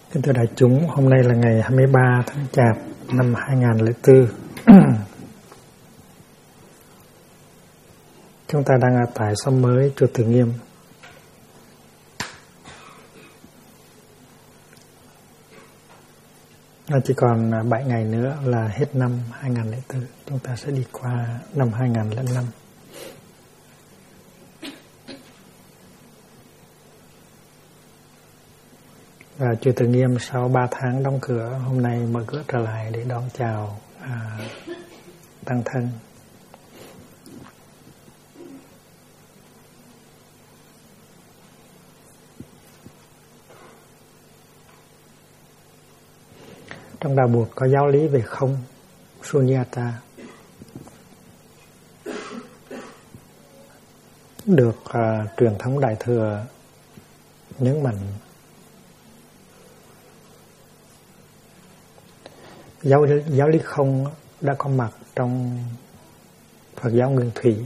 Kính thưa đại chúng, hôm nay là ngày 23 tháng Chạp năm 2004. Chúng ta đang ở tại xóm mới Chùa Từ Nghiêm. Nó chỉ còn 7 ngày nữa là hết năm 2004. Chúng ta sẽ đi qua năm 2005. Và Chùa Từ Nghiêm sau 3 tháng đóng cửa, hôm nay mở cửa trở lại để đón chào tăng thân. Trong đạo Bụt có giáo lý về không, Sunyata, được truyền thống Đại Thừa nhấn mạnh. Giáo lý không đã có mặt trong Phật giáo Nguyên Thủy.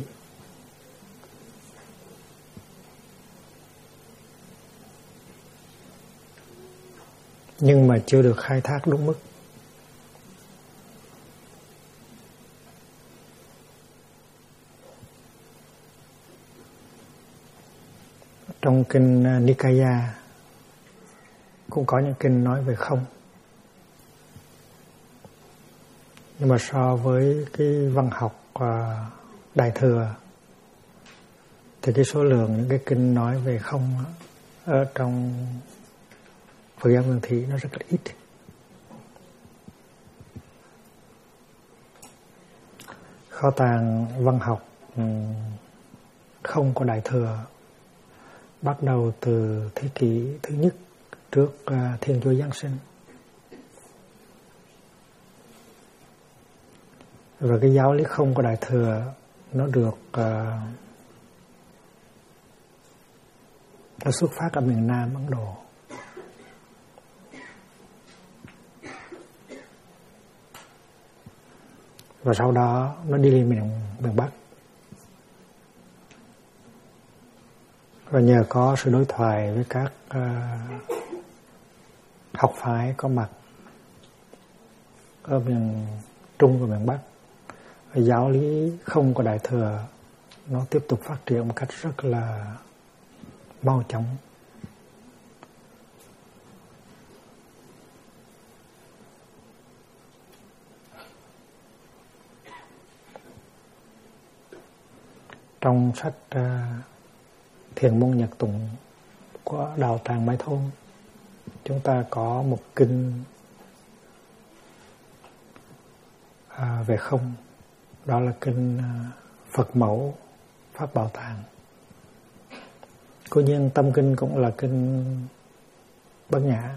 Nhưng mà chưa được khai thác đúng mức. Trong kinh Nikaya cũng có những kinh nói về không. Nhưng mà so với cái văn học Đại Thừa thì cái số lượng những cái kinh nói về không ở trong Phật giáo Nguyên Thủy nó rất là ít. Kho tàng văn học không của Đại Thừa bắt đầu từ thế kỷ thứ nhất trước Thiên Chúa Giáng sinh. Và cái giáo lý không của Đại Thừa nó được nó xuất phát ở miền Nam Ấn Độ. Và sau đó nó đi lên miền Bắc. Và nhờ có sự đối thoại với các học phái có mặt ở miền Trung và miền Bắc, giáo lý không của Đại Thừa nó tiếp tục phát triển một cách rất là mau chóng. Trong sách Thiền môn Nhật Tụng của Đạo Tràng Mai Thôn, chúng ta có một kinh về không. Đó là kinh Phật Mẫu Pháp Bảo Tàng. Cố nhiên tâm kinh cũng là kinh Bát Nhã.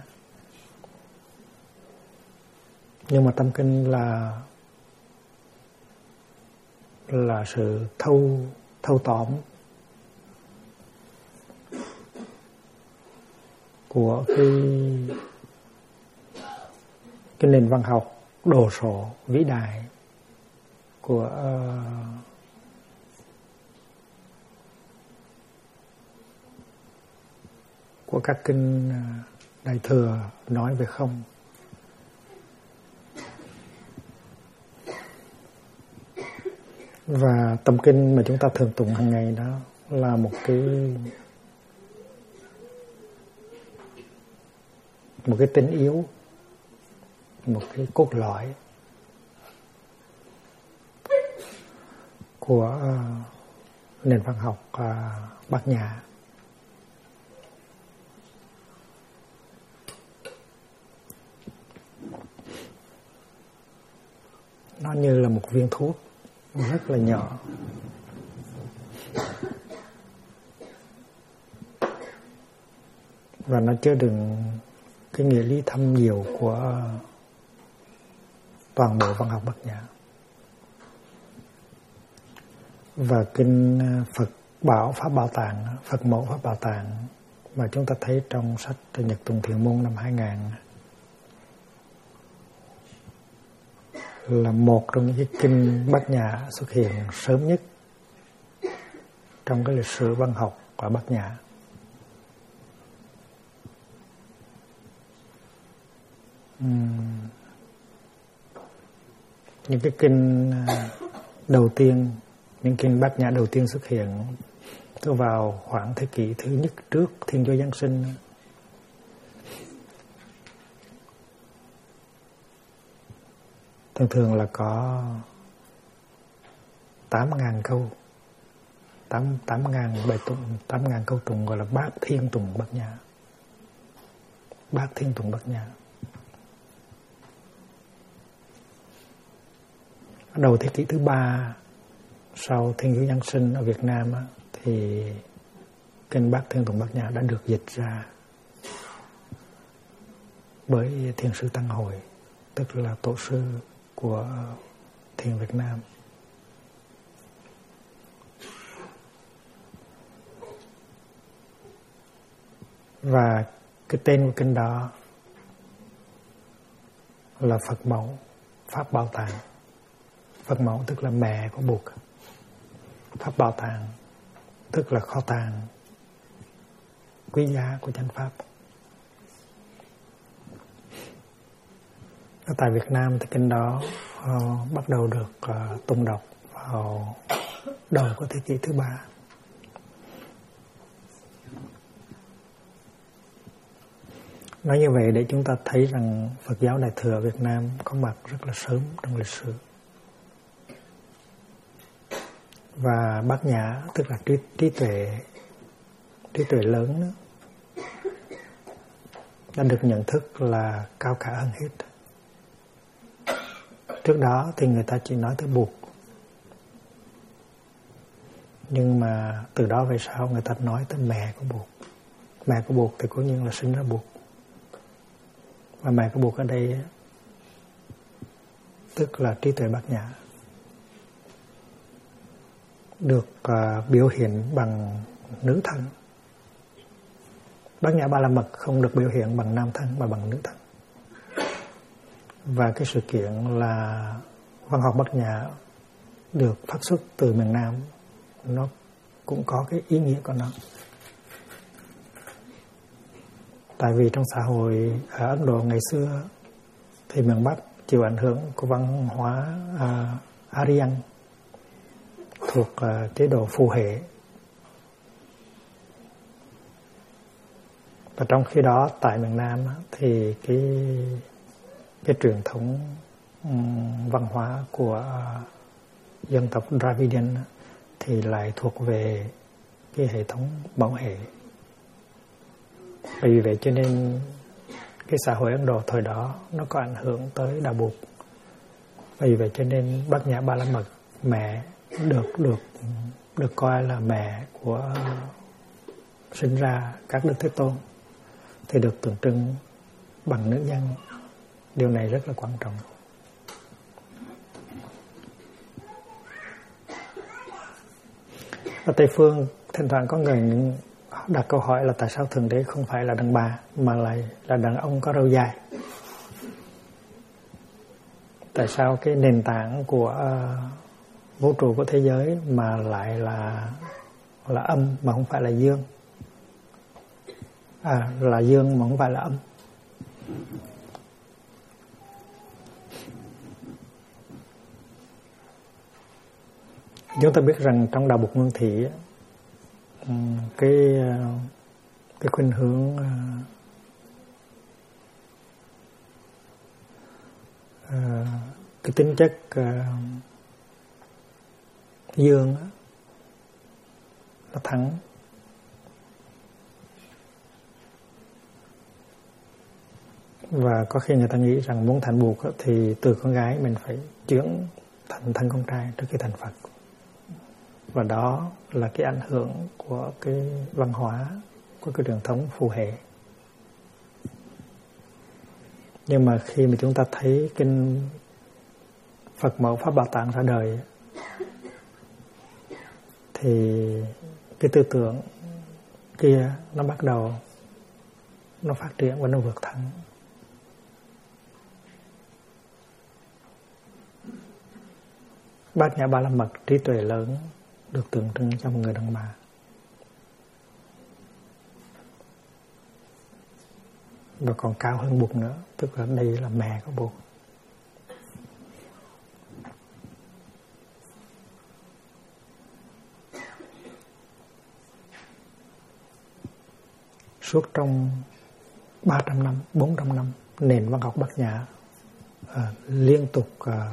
Nhưng mà tâm kinh là sự thâu tóm của cái nền văn học đồ sộ vĩ đại của các kinh Đại Thừa nói về không. Và tâm kinh mà chúng ta thường tụng hàng ngày đó là một cái tinh yếu, một cái cốt lõi của nền văn học Bát Nhã. Nó như là một viên thuốc rất là nhỏ, và nó chứa đựng cái nghĩa lý thâm nhiều của toàn bộ văn học Bát Nhã. Và kinh Phật Bảo Pháp Bảo Tàng, Phật Mẫu Pháp Bảo Tàng mà chúng ta thấy trong sách Nhật Tụng Thiền môn năm 2000 là một trong những cái kinh Bát Nhã xuất hiện sớm nhất trong cái lịch sử văn học của Bát Nhã. những cái kinh đầu tiên, những kinh Bát Nhã đầu tiên xuất hiện tôi vào khoảng thế kỷ thứ nhất trước Thiên Chúa Giáng sinh. Thường thường là có 8.000 câu, 8.000 bài tụng, 8.000 câu tụng gọi là Bát Thiên Tụng Bát Nhã. Bát Thiên Tụng Bát Nhã. Đầu thế kỷ thứ 3 sau Thiên Chúa Giáng sinh ở Việt Nam thì kinh Bát Thiên Tụng Bát Nhã đã được dịch ra bởi Thiền sư Tăng Hội, tức là tổ sư của Thiền Việt Nam. Và cái tên của kinh đó là Phật Mẫu Pháp Bảo Tàng. Phật Mẫu tức là mẹ của Bụt. Pháp Bảo Tàng tức là kho tàng quý giá của chánh pháp. Ở tại Việt Nam thì kinh đó bắt đầu được tụng đọc vào đầu của thế kỷ thứ 3. Nói như vậy để chúng ta thấy rằng Phật giáo Đại Thừa Việt Nam có mặt rất là sớm trong lịch sử. Và Bát Nhã tức là trí tuệ lớn đó, đã được nhận thức là cao cả hơn hết. Trước đó thì người ta chỉ nói tới Bụt, nhưng mà từ đó về sau người ta nói tới mẹ của Bụt. Mẹ của Bụt thì cố nhiên là sinh ra Bụt. Và mẹ của Bụt ở đây tức là trí tuệ Bát Nhã, được biểu hiện bằng nữ thân. Bát Nhã Ba La Mật không được biểu hiện bằng nam thân mà bằng nữ thân. Và cái sự kiện là văn học Bát Nhã được phát xuất từ miền Nam, nó cũng có cái ý nghĩa của nó. Tại vì trong xã hội ở Ấn Độ ngày xưa thì miền Bắc chịu ảnh hưởng của văn hóa Aryan thuộc chế độ phù hệ. Và trong khi đó tại miền Nam thì cái truyền thống văn hóa của dân tộc Dravidian thì lại thuộc về cái hệ thống mẫu hệ. Vì vậy cho nên cái xã hội Ấn Độ thời đó nó có ảnh hưởng tới Đạo Bụt. Vì vậy cho nên Bát Nhã Ba La Mật mẹ được coi là mẹ của sinh ra các Đức Thế Tôn thì được tượng trưng bằng nữ nhân. Điều này rất là quan trọng. Ở Tây Phương thỉnh thoảng có người đặt câu hỏi là tại sao Thượng Đế không phải là đàn bà mà lại là đàn ông có râu dài? Tại sao cái nền tảng của vũ trụ của thế giới mà lại là âm mà không phải là dương? Là dương mà không phải là âm. Chúng ta biết rằng trong Đạo Bụt Nguyên Thủy cái khuynh hướng cái tính chất dương nó thắng. Và có khi người ta nghĩ rằng muốn thành Bụt thì từ con gái mình phải chuyển thành thân con trai trước khi thành Phật. Và đó là cái ảnh hưởng của cái văn hóa, của cái truyền thống phù hệ. Nhưng mà khi mà chúng ta thấy kinh Phật Mẫu Pháp Bảo Tàng ra đời thì cái tư tưởng kia nó bắt đầu nó phát triển và nó vượt thắng. Bát Nhã Ba La Mật trí tuệ lớn được tượng trưng cho một người đàn bà. và còn cao hơn Bụt nữa, tức là đây là mẹ của Bụt. Suốt trong 300 năm, 400 năm, nền văn học Bát Nhã liên tục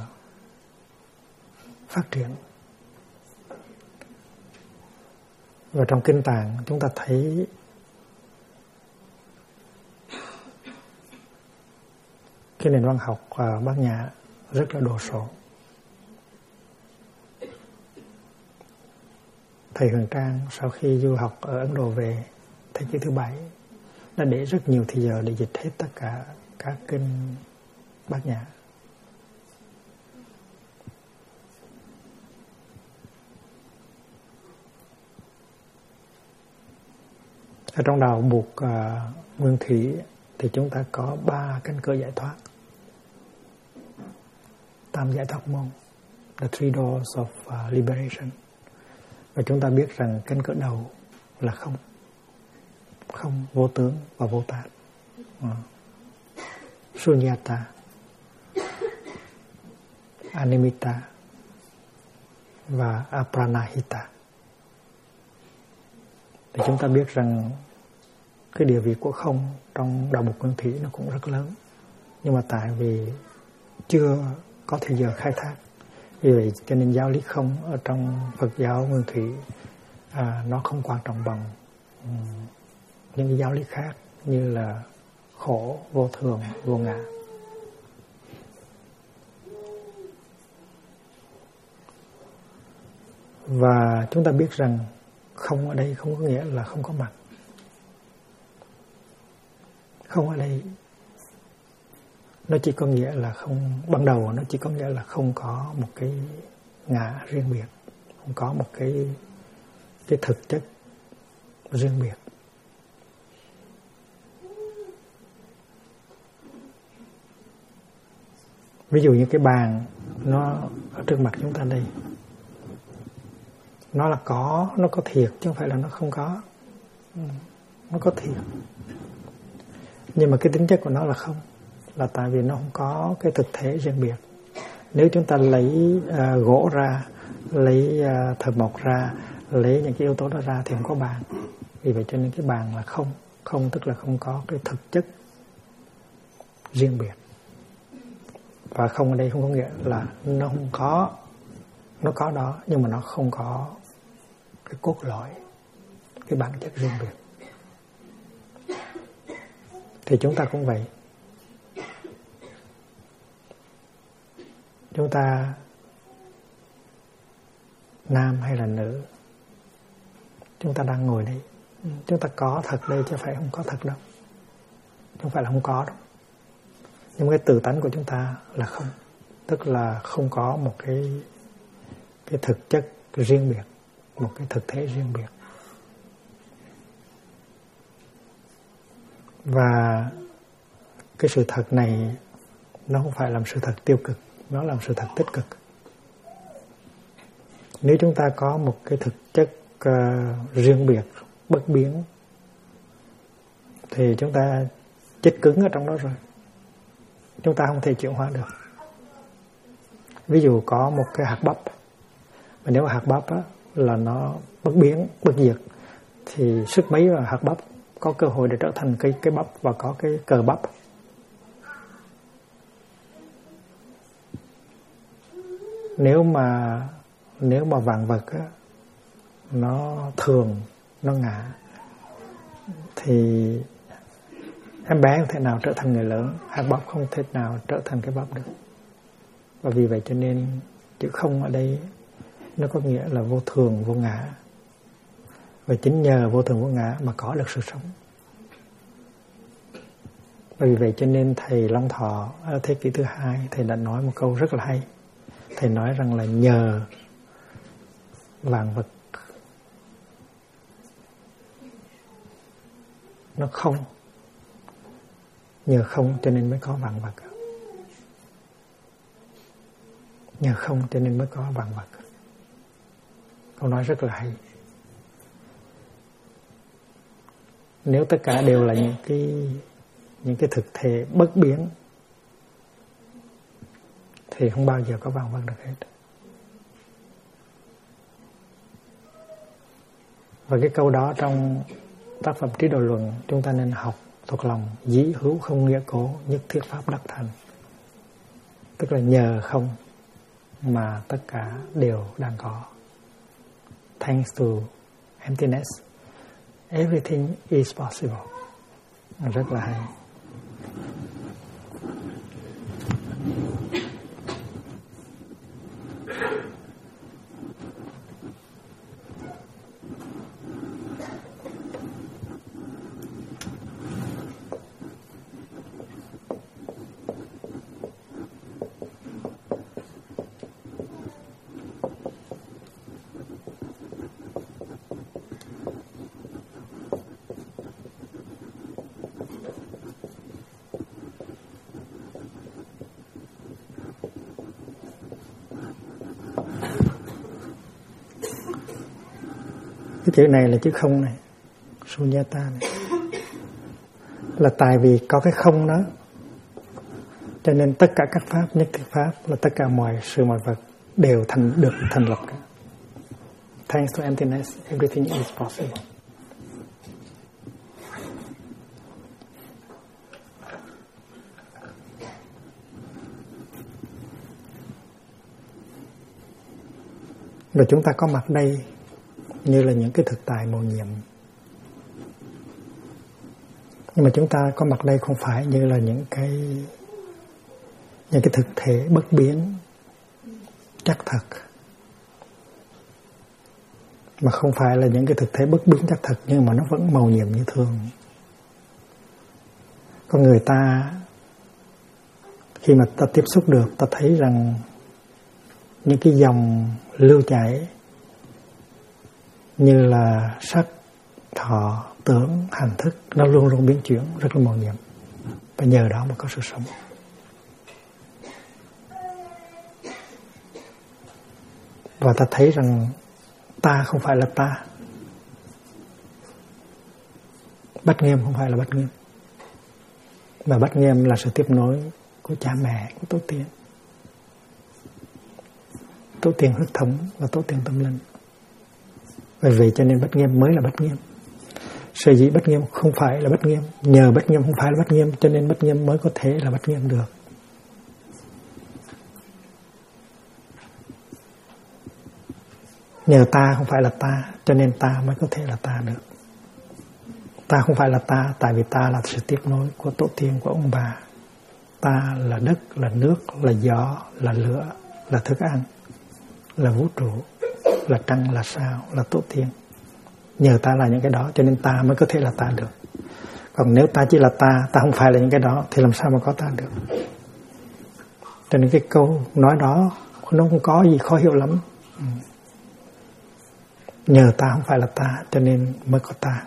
phát triển. Và trong Kinh Tạng chúng ta thấy cái nền văn học Bát Nhã rất là đồ sộ. Thầy Huyền Trang sau khi du học ở Ấn Độ về thế kỷ thứ 7 đã để rất nhiều thời giờ để dịch hết tất cả các kinh Bát Nhã. Ở trong đạo Bụt Nguyên Thủy thì chúng ta có 3 cánh cửa giải thoát, tam giải thoát môn, the three doors of liberation. Và chúng ta biết rằng cánh cửa đầu là không, không, vô tướng và vô tát, Sunyata, Animita và Apranahita. Thì chúng ta biết rằng cái địa vị của không trong đạo Bụt Nguyên Thủy nó cũng rất lớn, nhưng mà tại vì chưa có thời giờ khai thác, vì vậy cho nên giáo lý không ở trong Phật giáo Nguyên Thủy nó không quan trọng bằng những cái giáo lý khác như là khổ, vô thường, vô ngã. Và chúng ta biết rằng không ở đây không có nghĩa là không có mặt. Không ở đây nó chỉ có nghĩa là không, ban đầu nó chỉ có nghĩa là không có một cái ngã riêng biệt, không có một cái thực chất riêng biệt. Ví dụ như cái bàn nó ở trước mặt chúng ta đây, nó là có, nó có thiệt chứ không phải là nó không có. Nó có thiệt, nhưng mà cái tính chất của nó là không, là tại vì nó không có cái thực thể riêng biệt. Nếu chúng ta lấy gỗ ra, lấy thợ mộc ra, lấy những cái yếu tố đó ra thì không có bàn. Vì vậy cho nên cái bàn là không. Không tức là không có cái thực chất riêng biệt. Và không ở đây không có nghĩa là nó không có, nó có đó nhưng mà nó không có cái cốt lõi, cái bản chất riêng biệt. Thì chúng ta cũng vậy. Chúng ta nam hay là nữ, chúng ta đang ngồi đây, chúng ta có thật đây chứ không phải không có thật đâu. Không phải là không có đâu. Nhưng cái tự tánh của chúng ta là không, tức là không có một cái thực chất riêng biệt, một cái thực thể riêng biệt. Và cái sự thật này nó không phải là sự thật tiêu cực, nó là sự thật tích cực. Nếu chúng ta có một cái thực chất riêng biệt, bất biến, thì chúng ta chết cứng ở trong đó rồi. Chúng ta không thể chuyển hóa được. Ví dụ có một cái hạt bắp, mà nếu hạt bắp á, là nó bất biến, bất diệt, thì sức mấy vào hạt bắp có cơ hội để trở thành cái bắp và có cái cờ bắp. Nếu mà vạn vật á, nó thường, nó ngã, thì em bé không thể nào trở thành người lớn, hạt bắp không thể nào trở thành cái bắp được. Và vì vậy cho nên chữ không ở đây nó có nghĩa là vô thường, vô ngã. Và chính nhờ vô thường, vô ngã mà có được sự sống. Và vì vậy cho nên thầy Long Thọ ở thế kỷ thứ 2, thầy đã nói một câu rất là hay. Thầy nói rằng là nhờ vạn vật nó không, nhờ không cho nên mới có vạn vật. Nhờ không cho nên mới có vạn vật. Câu nói rất là hay. Nếu tất cả đều là những những cái thực thể bất biến thì không bao giờ có vân vân được hết. Và cái câu đó trong tác phẩm Trí Độ Luận chúng ta nên học thuộc lòng: dĩ hữu không nghĩa cố, nhất thiết pháp đắc thành. Tức là nhờ không mà tất cả đều đang có. Thanks to emptiness, everything is possible. Rất là hay. Cái chữ này là chữ không này, sunyata này. Là tại vì có cái không đó, cho nên tất cả các pháp, nhất thiết pháp, là tất cả mọi sự mọi vật đều được thành lập cả. Thanks to emptiness, everything is possible. Rồi chúng ta có mặt đây như là những cái thực tại mầu nhiệm. Nhưng mà chúng ta có mặt đây không phải như là những cái thực thể bất biến chắc thật, mà không phải là những cái thực thể bất biến chắc thật, nhưng mà nó vẫn mầu nhiệm như thường. Con người ta khi mà ta tiếp xúc được, ta thấy rằng những cái dòng lưu chảy như là sắc, thọ, tưởng, hành thức, nó luôn luôn biến chuyển, rất là mầu nhiệm. Và nhờ đó mà có sự sống. Và ta thấy rằng ta không phải là ta. Bát Nghiêm không phải là Bát Nghiêm, mà Bát Nghiêm là sự tiếp nối của cha mẹ, của tổ tiên. Tổ tiên huyết thống và tổ tiên tâm linh. Bởi vì cho nên Bát Nghiêm mới là Bát Nghiêm. Sở dĩ Bát Nghiêm không phải là Bát Nghiêm, nhờ Bát Nghiêm không phải là Bát Nghiêm, cho nên Bát Nghiêm mới có thể là Bát Nghiêm được. Nhờ ta không phải là ta, cho nên ta mới có thể là ta được. Ta không phải là ta, tại vì ta là sự tiếp nối của tổ tiên, của ông bà. Ta là đất, là nước, là gió, là lửa, là thức ăn, là vũ trụ, là trăng, là sao, là tổ tiên. Nhờ ta là những cái đó, cho nên ta mới có thể là ta được. Còn nếu ta chỉ là ta không phải là những cái đó, thì làm sao mà có ta được. Cho nên cái câu nói đó nó không có gì khó hiểu lắm. Nhờ ta không phải là ta, cho nên mới có ta.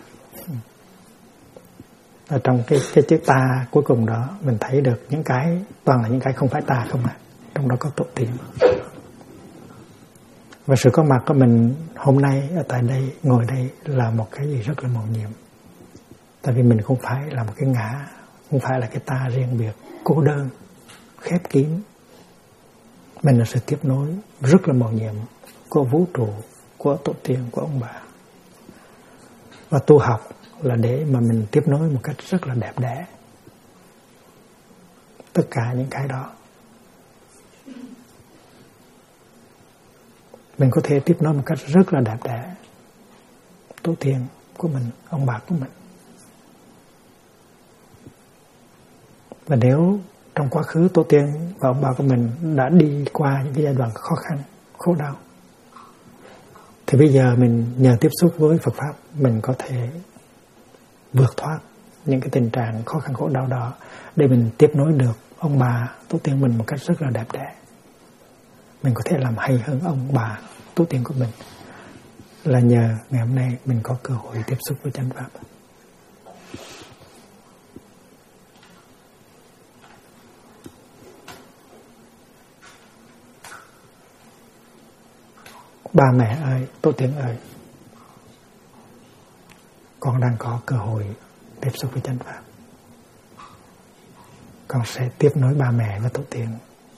Ở trong cái chữ ta cuối cùng đó, mình thấy được những cái, toàn là những cái không phải ta không à. Trong đó có tổ tiên. Và sự có mặt của mình hôm nay ở tại đây, ngồi đây là một cái gì rất là mầu nhiệm. Tại vì mình không phải là một cái ngã, không phải là cái ta riêng biệt, cô đơn, khép kín. Mình là sự tiếp nối rất là mầu nhiệm của vũ trụ, của tổ tiên, của ông bà. Và tu học là để mà mình tiếp nối một cách rất là đẹp đẽ tất cả những cái đó. Mình có thể tiếp nối một cách rất là đẹp đẽ tổ tiên của mình, ông bà của mình. Và nếu trong quá khứ tổ tiên và ông bà của mình đã đi qua những cái giai đoạn khó khăn, khổ đau, thì bây giờ mình nhờ tiếp xúc với Phật Pháp, mình có thể vượt thoát những cái tình trạng khó khăn khổ đau đó, để mình tiếp nối được ông bà, tổ tiên mình một cách rất là đẹp đẽ. Mình có thể làm hay hơn ông bà, tổ tiên của mình, là nhờ ngày hôm nay mình có cơ hội tiếp xúc với chánh Pháp. Ba mẹ ơi, tổ tiên ơi, con đang có cơ hội tiếp xúc với chánh Pháp. con sẽ tiếp nối ba mẹ và tổ tiên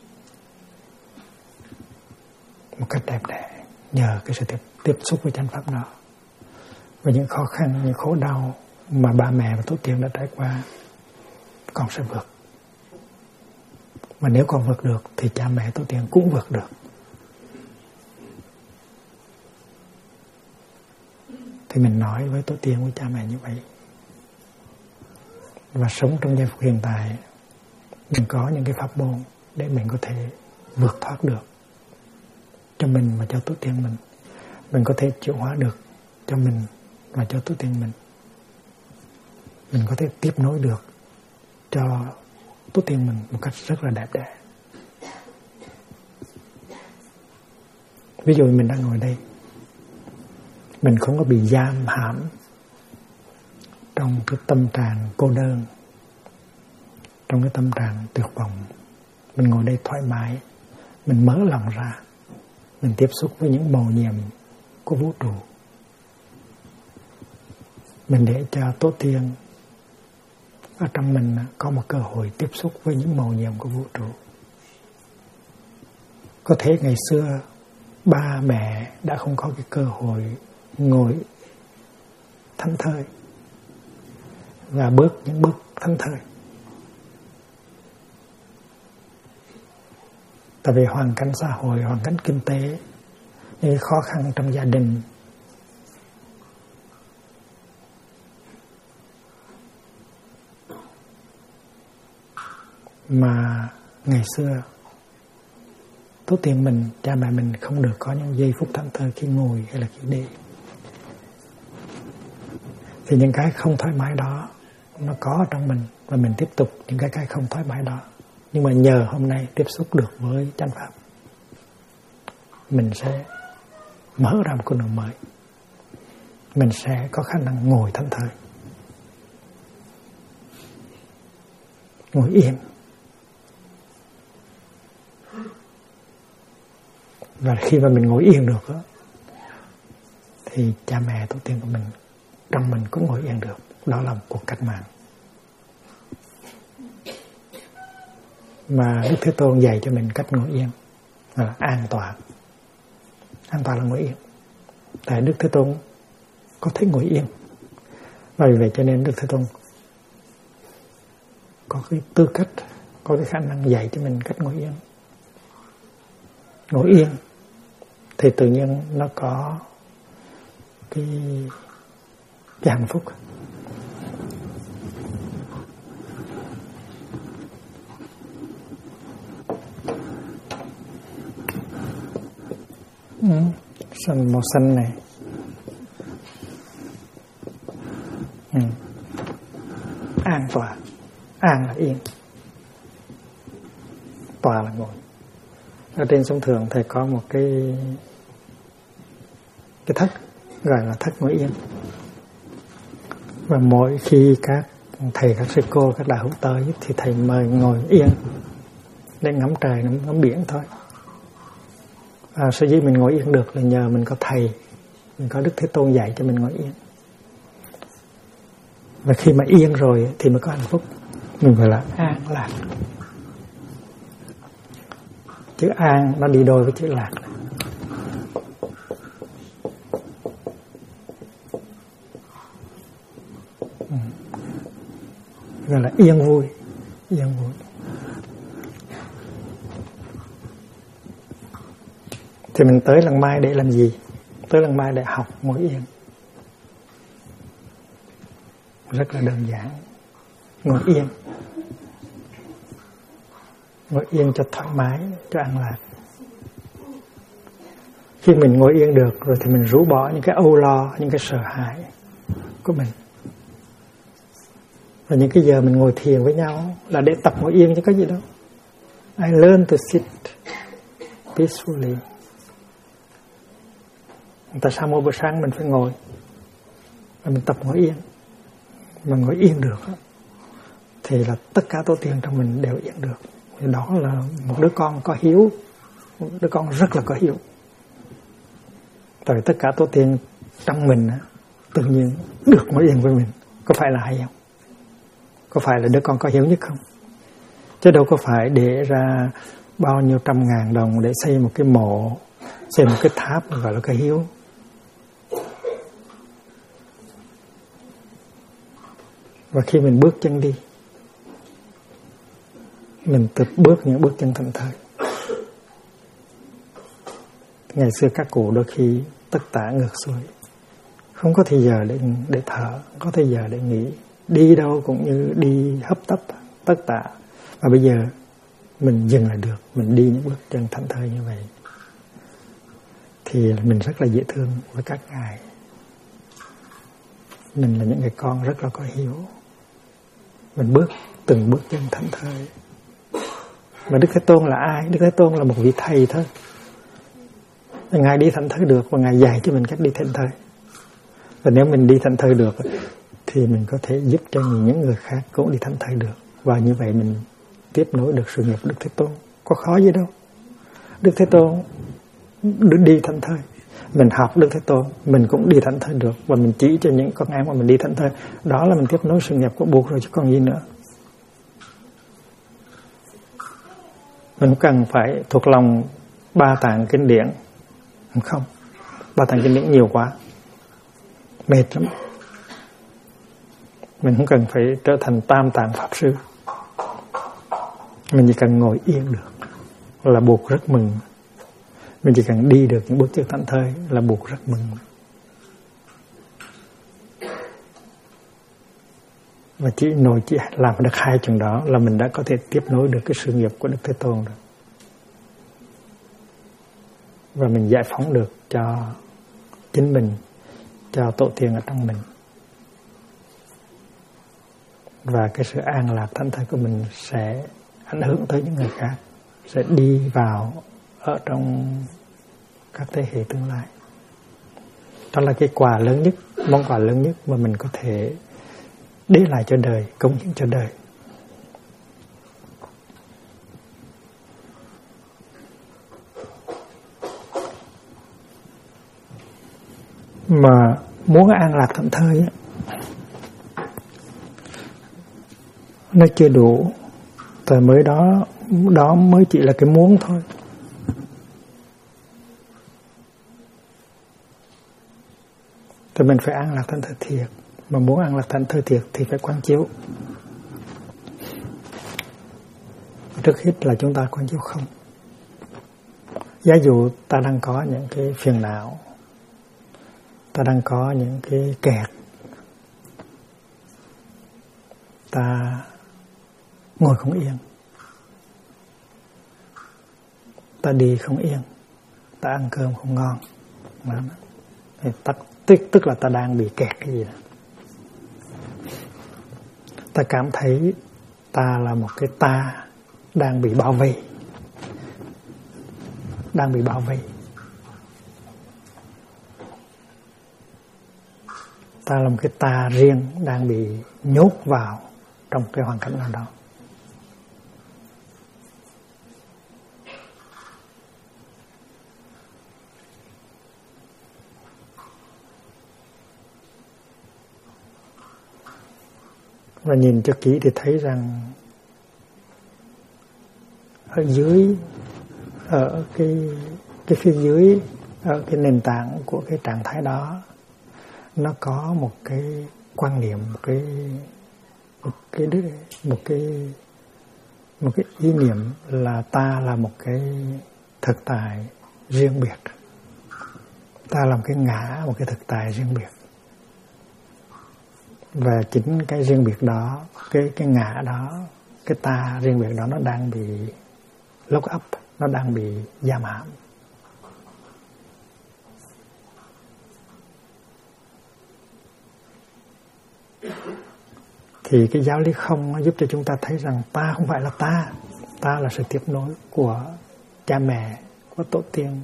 một cách đẹp đẽ nhờ cái sự tiếp xúc với chánh pháp đó. Và những khó khăn, những khổ đau mà ba mẹ và tổ tiên đã trải qua, con sẽ vượt. Mà nếu con vượt được thì cha mẹ tổ tiên cũng vượt được. Thì mình nói với tổ tiên, với cha mẹ như vậy. Và sống trong giây phút hiện tại, mình có những cái pháp môn để mình có thể vượt thoát được cho mình và cho tổ tiên mình. Mình có thể chuyển hóa được cho mình và cho tổ tiên mình. Mình có thể tiếp nối được cho tổ tiên mình một cách rất là đẹp đẽ. Ví dụ mình đang ngồi đây, mình không có bị giam hãm trong cái tâm trạng cô đơn, trong cái tâm trạng tuyệt vọng. Mình ngồi đây thoải mái, mình mở lòng ra, mình tiếp xúc với những mầu nhiệm của vũ trụ. Mình để cho tổ tiên ở trong mình có một cơ hội tiếp xúc với những mầu nhiệm của vũ trụ. Có thể ngày xưa ba mẹ đã không có cái cơ hội ngồi thảnh thơi và bước những bước thảnh thơi. Tại vì hoàn cảnh xã hội, hoàn cảnh kinh tế, những khó khăn trong gia đình, mà ngày xưa tổ tiên mình, cha mẹ mình không được có những giây phút thảnh thơi khi ngồi hay là khi đi. Thì những cái không thoải mái đó nó có trong mình, và mình tiếp tục những cái không thoải mái đó. Nhưng mà nhờ hôm nay tiếp xúc được với chánh pháp, mình sẽ mở ra một con đường mới. Mình sẽ có khả năng ngồi thảnh thơi, ngồi yên. Và khi mà mình ngồi yên được đó, thì cha mẹ tổ tiên của mình trong mình cũng ngồi yên được. Đó là một cuộc cách mạng mà Đức Thế Tôn dạy cho mình cách ngồi yên là an toàn. An toàn là ngồi yên. Tại Đức Thế Tôn có thể ngồi yên, và vì vậy cho nên Đức Thế Tôn có cái tư cách, có cái khả năng dạy cho mình cách ngồi yên. Ngồi yên thì tự nhiên nó có cái hạnh phúc. Màu xanh này. An tọa. An là yên, tọa là ngồi. Ở trên sông Thường thầy có một cái thất gọi là thất ngồi yên. Và mỗi khi các thầy, các sư cô, các đạo hữu tới thì thầy mời ngồi yên để ngắm trời, ngắm biển thôi. Sở dĩ mình ngồi yên được là nhờ mình có thầy, mình có Đức Thế Tôn dạy cho mình ngồi yên. Và khi mà yên rồi thì mới có hạnh phúc. Mình gọi là an lạc. Chữ an nó đi đôi với chữ lạc. Gọi là yên vui. Yên vui. Thì mình tới Lăng Mai để làm gì? Tới Lăng Mai để học ngồi yên. Rất là đơn giản. Ngồi yên. Ngồi yên cho thoải mái, cho an lạc. Khi mình ngồi yên được rồi thì mình rũ bỏ những cái âu lo, những cái sợ hãi của mình. Và những cái giờ mình ngồi thiền với nhau là để tập ngồi yên chứ có gì đâu. I learn to sit peacefully. Tại sao mỗi buổi sáng mình phải ngồi và mình tập ngồi yên? Mà ngồi yên được thì là tất cả tổ tiên trong mình đều yên được. Thì đó là một đứa con có hiếu, một đứa con rất là có hiếu. Tại vì tất cả tổ tiên trong mình tự nhiên được ngồi yên với mình. Có phải là hay không? Có phải là đứa con có hiếu nhất không? Chứ đâu có phải để ra bao nhiêu trăm ngàn đồng để xây một cái mộ, xây một cái tháp gọi là cái hiếu. Và khi mình bước chân đi, mình tự bước những bước chân thảnh thơi. Ngày xưa các cụ đôi khi tất tả ngược xuôi, không có thời giờ để thở, không có thời giờ để nghỉ, đi đâu cũng như đi hấp tấp tất tả. Và bây giờ mình dừng lại được, mình đi những bước chân thảnh thơi như vậy thì mình rất là dễ thương với các ngài. Mình là những người con rất là có hiếu, mình bước từng bước chân thảnh thơi. Mà Đức Thế Tôn là ai? Đức Thế Tôn là một vị thầy thôi. Ngài đi thảnh thơi được và Ngài dạy cho mình cách đi thảnh thơi. Và nếu mình đi thảnh thơi được thì mình có thể giúp cho những người khác cũng đi thảnh thơi được. Và như vậy mình tiếp nối được sự nghiệp Đức Thế Tôn. Có khó gì đâu. Đức Thế Tôn đi thảnh thơi, mình học Đức Thế Tôn, mình cũng đi thảnh thơi được. Và mình chỉ cho những con em mà mình đi thảnh thơi. Đó là mình tiếp nối sự nghiệp của Bụt rồi chứ còn gì nữa. Mình không cần phải thuộc lòng 3 tạng kinh điển. Không, 3 tạng kinh điển nhiều quá, mệt lắm. Mình không cần phải trở thành tam tạng pháp sư. Mình chỉ cần ngồi yên được là Bụt rất mừng. Mình chỉ cần đi được những bước chân thảnh thơi là Bụt rất mừng. Và chỉ làm được 2 chuyện đó là mình đã có thể tiếp nối được cái sự nghiệp của Đức Thế Tôn rồi. Và mình giải phóng được cho chính mình, cho tổ tiên ở trong mình. Và cái sự an lạc thảnh thơi của mình sẽ ảnh hưởng tới những người khác, sẽ đi vào ở trong các thế hệ tương lai. Đó là cái quà lớn nhất, món quà lớn nhất mà mình có thể để lại cho đời, cống hiến cho đời. Mà muốn an lạc thảnh thơi á, nó chưa đủ. Thời mới đó mới chỉ là cái muốn thôi. Thì mình phải an lạc thảnh thơi thiệt. Mà muốn an lạc thảnh thơi thiệt thì phải quán chiếu. Trước hết là chúng ta quán chiếu không. Giả dụ ta đang có những cái phiền não, ta đang có những cái kẹt, ta ngồi không yên, ta đi không yên, ta ăn cơm không ngon, tức là ta đang bị kẹt cái gì đó. Ta cảm thấy ta là một cái ta đang bị bao vây, ta là một cái ta riêng đang bị nhốt vào trong cái hoàn cảnh nào đó. Và nhìn cho kỹ thì thấy rằng ở dưới, ở cái phía dưới, ở cái nền tảng của cái trạng thái đó, nó có một cái quan niệm, một cái ý niệm là ta là một cái thực tại riêng biệt, ta là một cái ngã, một cái thực tại riêng biệt. Và chính cái riêng biệt đó, cái ngã đó, cái ta riêng biệt đó, nó đang bị lock up, nó đang bị giam hãm. Thì cái giáo lý không nó giúp cho chúng ta thấy rằng ta không phải là ta là sự tiếp nối của cha mẹ, của tổ tiên.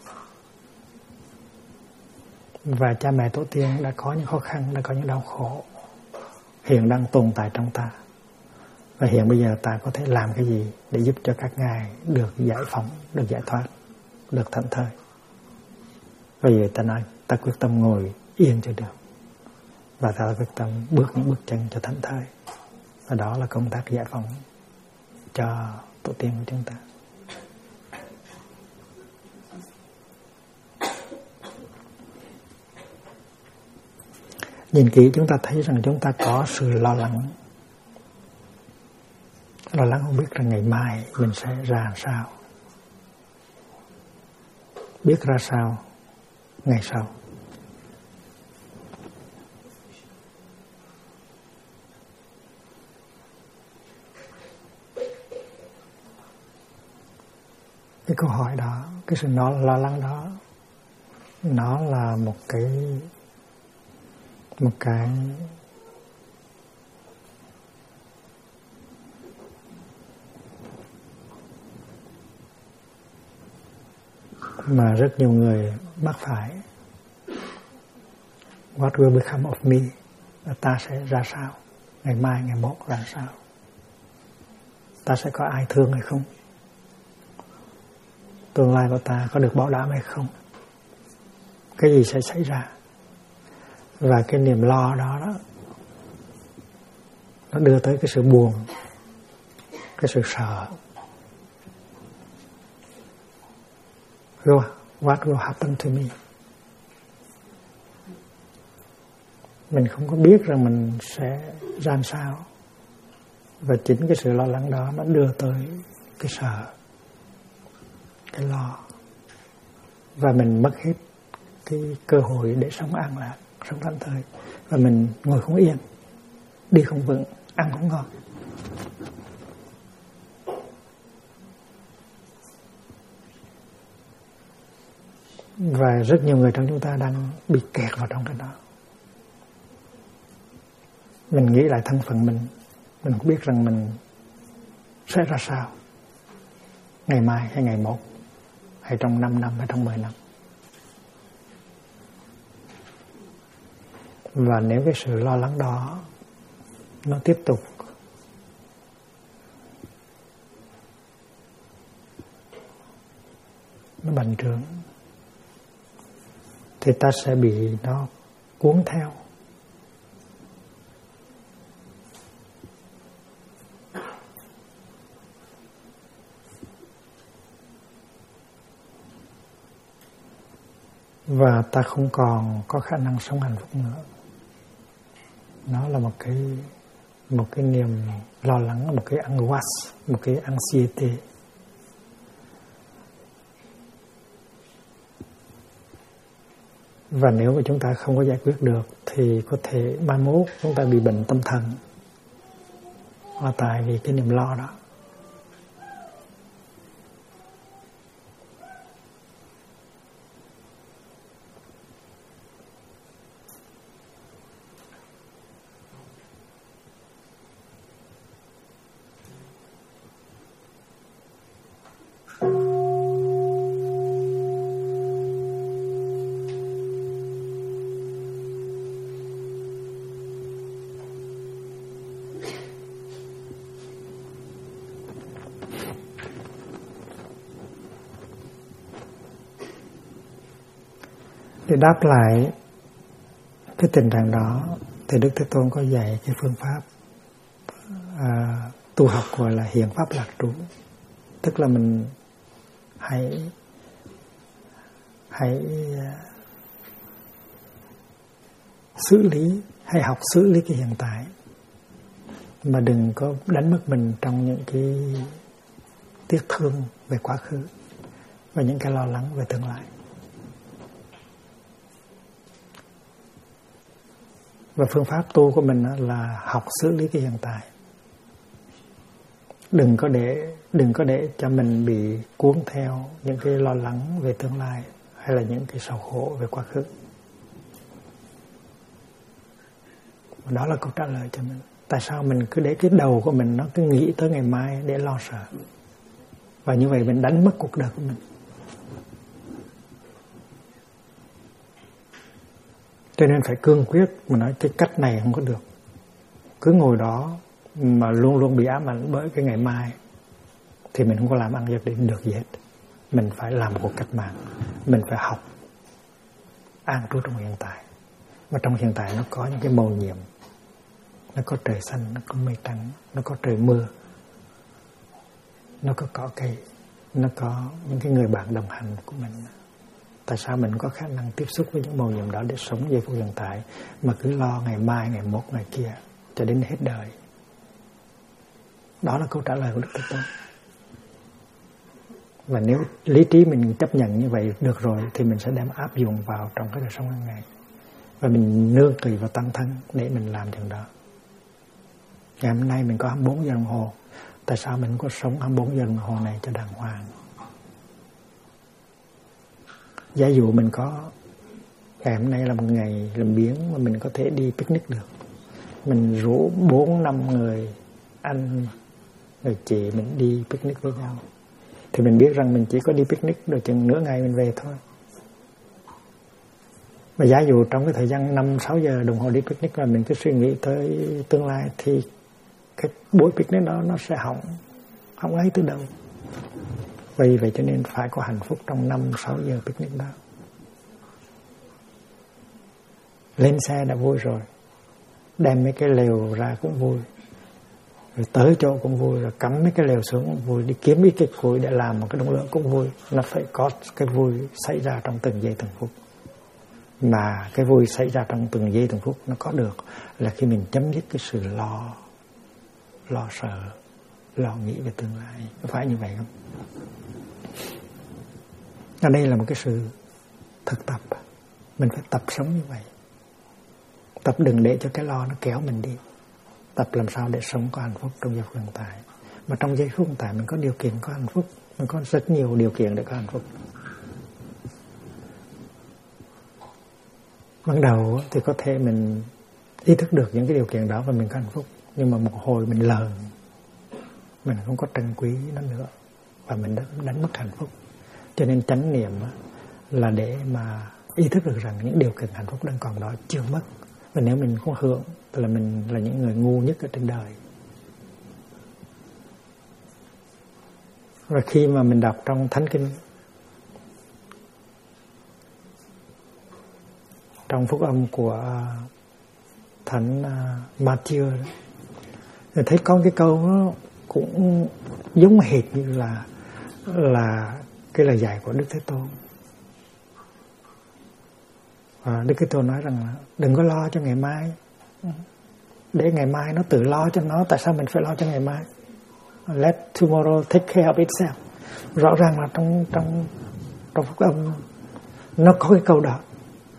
Và cha mẹ tổ tiên đã có những khó khăn, đã có những đau khổ, hiện đang tồn tại trong ta. Và hiện bây giờ ta có thể làm cái gì để giúp cho các ngài được giải phóng, được giải thoát, được thảnh thơi. Vì vậy ta nói ta quyết tâm ngồi yên cho được, và ta quyết tâm bước những bước chân cho thảnh thơi. Và đó là công tác giải phóng cho tổ tiên của chúng ta. Nhìn kỹ chúng ta thấy rằng chúng ta có sự lo lắng không biết rằng ngày mai mình sẽ ra sao, biết ra sao ngày sau. Cái câu hỏi đó, cái sự lo lắng đó, nó là một cái mà rất nhiều người mắc phải. What will become of me? Ta sẽ ra sao? Ngày mai, ngày mốt ra sao? Ta sẽ có ai thương hay không? Tương lai của ta có được bảo đảm hay không? Cái gì sẽ xảy ra? Và cái niềm lo đó nó đưa tới cái sự buồn, cái sự sợ. What will happen to me? Mình không có biết rằng mình sẽ ra sao. Và chính cái sự lo lắng đó nó đưa tới cái sợ, cái lo. Và mình mất hết cái cơ hội để sống an lạc, sống thảnh thơi. Và mình ngồi không yên, đi không vững, ăn không ngon. Và rất nhiều người trong chúng ta đang bị kẹt vào trong cái đó. Mình nghĩ lại thân phận mình không biết rằng mình sẽ ra sao ngày mai hay ngày mốt, hay trong 5 năm hay trong 10 năm. Và nếu cái sự lo lắng đó nó tiếp tục nó bành trướng thì ta sẽ bị nó cuốn theo. Và ta không còn có khả năng sống hạnh phúc nữa. Nó là một cái niềm lo lắng, một cái angoisse, một cái anxiety. Và nếu mà chúng ta không có giải quyết được thì có thể mai mốt chúng ta bị bệnh tâm thần là tại vì cái niềm lo đó. Để đáp lại cái tình trạng đó thì Đức Thế Tôn có dạy cái phương pháp tu học gọi là hiện pháp lạc trú. Tức là mình hãy học xử lý cái hiện tại, mà đừng có đánh mất mình trong những cái tiếc thương về quá khứ và những cái lo lắng về tương lai. Và phương pháp tu của mình là học xử lý cái hiện tại. Đừng có để cho mình bị cuốn theo những cái lo lắng về tương lai hay là những cái sầu khổ về quá khứ. Và đó là câu trả lời cho mình. Tại sao mình cứ để cái đầu của mình nó cứ nghĩ tới ngày mai để lo sợ? Và như vậy mình đánh mất cuộc đời của mình. Cho nên phải cương quyết, mà nói cái cách này không có được. Cứ ngồi đó mà luôn luôn bị ám ảnh bởi cái ngày mai thì mình không có làm ăn được gì hết. Mình phải làm một cuộc cách mạng. Mình phải học an trú trong hiện tại. Và trong hiện tại nó có những cái màu nhiệm. Nó có trời xanh, nó có mây trắng, nó có trời mưa. nó có cỏ cây, nó có những cái người bạn đồng hành của mình. Tại sao mình có khả năng tiếp xúc với những màu nhiệm đó để sống giây phút hiện tại mà cứ lo ngày mai, ngày mốt, ngày kia cho đến hết đời? Đó là câu trả lời của Đức Thế Tôn. Và nếu lý trí mình chấp nhận như vậy được rồi thì mình sẽ đem áp dụng vào trong cái đời sống hàng ngày. Và mình nương tùy vào tăng thân để mình làm chuyện đó. Ngày hôm nay mình có 24 giờ đồng hồ. Tại sao mình có sống 24 giờ đồng hồ này cho đàng hoàng? Giả dụ mình có ngày hôm nay là một ngày làm biếng mà mình có thể đi picnic được. Mình rủ 4-5 người anh, người chị mình đi picnic với nhau. Thì mình biết rằng mình chỉ có đi picnic được chừng nửa ngày mình về thôi. Mà giả dụ trong cái thời gian 5-6 giờ đồng hồ đi picnic là mình cứ suy nghĩ tới tương lai thì cái buổi picnic đó nó sẽ hỏng ngay từ đầu. Vì vậy cho nên phải có hạnh phúc trong 5-6 giờ picnic đó. Lên xe đã vui rồi, đem mấy cái lều ra cũng vui, rồi tới chỗ cũng vui, rồi cắm mấy cái lều xuống cũng vui, đi kiếm ít cái củi để làm một cái đống lửa cũng vui. Nó phải có cái vui xảy ra trong từng giây từng phút. Mà cái vui xảy ra trong từng giây từng phút nó có được là khi mình chấm dứt cái sự lo sợ, lo nghĩ về tương lai. Có phải như vậy không? Ở đây là một cái sự thực tập. Mình phải tập sống như vậy. Tập đừng để cho cái lo nó kéo mình đi. Tập làm sao để sống có hạnh phúc trong giây phút hiện tại. Mà trong giây phút hiện tại mình có điều kiện có hạnh phúc. Mình có rất nhiều điều kiện để có hạnh phúc. Ban đầu thì có thể mình ý thức được những cái điều kiện đó và mình có hạnh phúc. Nhưng mà một hồi mình lờn, mình không có trân quý nó nữa và mình đã đánh mất hạnh phúc. Cho nên chánh niệm là để mà ý thức được rằng những điều kiện hạnh phúc đang còn đó chưa mất. Và nếu mình không hưởng thì là mình là những người ngu nhất ở trên đời. Rồi khi mà mình đọc trong Thánh Kinh, trong phúc âm của Thánh Matthew, thì thấy có cái câu nó cũng giống hệt như là cái lời dạy của Đức Thế Tôn. Và Đức Thế Tôn nói rằng là đừng có lo cho ngày mai, để ngày mai nó tự lo cho nó. Tại sao mình phải lo cho ngày mai? Let tomorrow take care of itself. Rõ ràng là trong phúc âm nó có cái câu đó.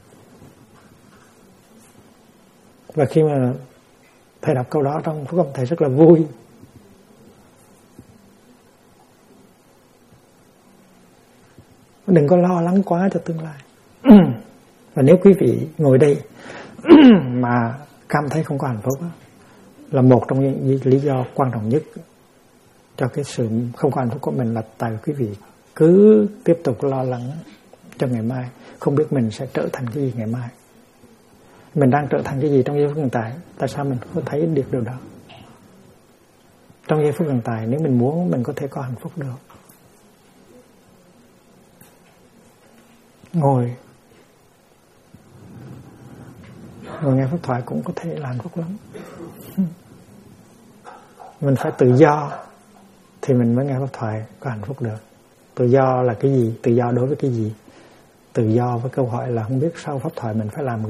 Và khi mà thầy đọc câu đó trong phúc âm, thầy rất là vui. Đừng có lo lắng quá cho tương lai. Và nếu quý vị ngồi đây mà cảm thấy không có hạnh phúc, là một trong những lý do quan trọng nhất cho cái sự không có hạnh phúc của mình là tại quý vị cứ tiếp tục lo lắng cho ngày mai, không biết mình sẽ trở thành cái gì ngày mai. Mình đang trở thành cái gì trong giây phút hiện tại? Tại sao mình không thấy được điều đó? Trong giây phút hiện tại, nếu mình muốn, mình có thể có hạnh phúc được. Ngồi nghe pháp thoại cũng có thể là hạnh phúc lắm. Mình phải tự do thì mình mới nghe pháp thoại có hạnh phúc được. Tự do là cái gì? Tự do đối với cái gì? Tự do với câu hỏi là không biết sau pháp thoại mình phải làm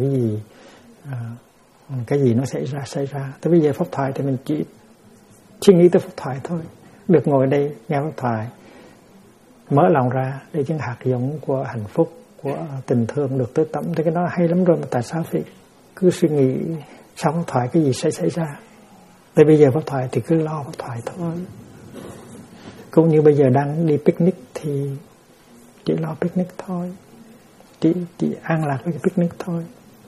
cái gì nó xảy ra. Tới bây giờ pháp thoại thì mình chỉ suy nghĩ tới pháp thoại thôi. Được ngồi đây nghe pháp thoại, mở lòng ra để những hạt giống của hạnh phúc, của tình thương được tưới tắm, thì cái đó hay lắm rồi. Mà tại sao phải cứ suy nghĩ sau pháp thoại cái gì sẽ xảy ra? Tới bây giờ pháp thoại thì cứ lo pháp thoại thôi. Cũng như bây giờ đang đi picnic thì chỉ lo picnic thôi, chỉ an lạc với cái picnic thôi.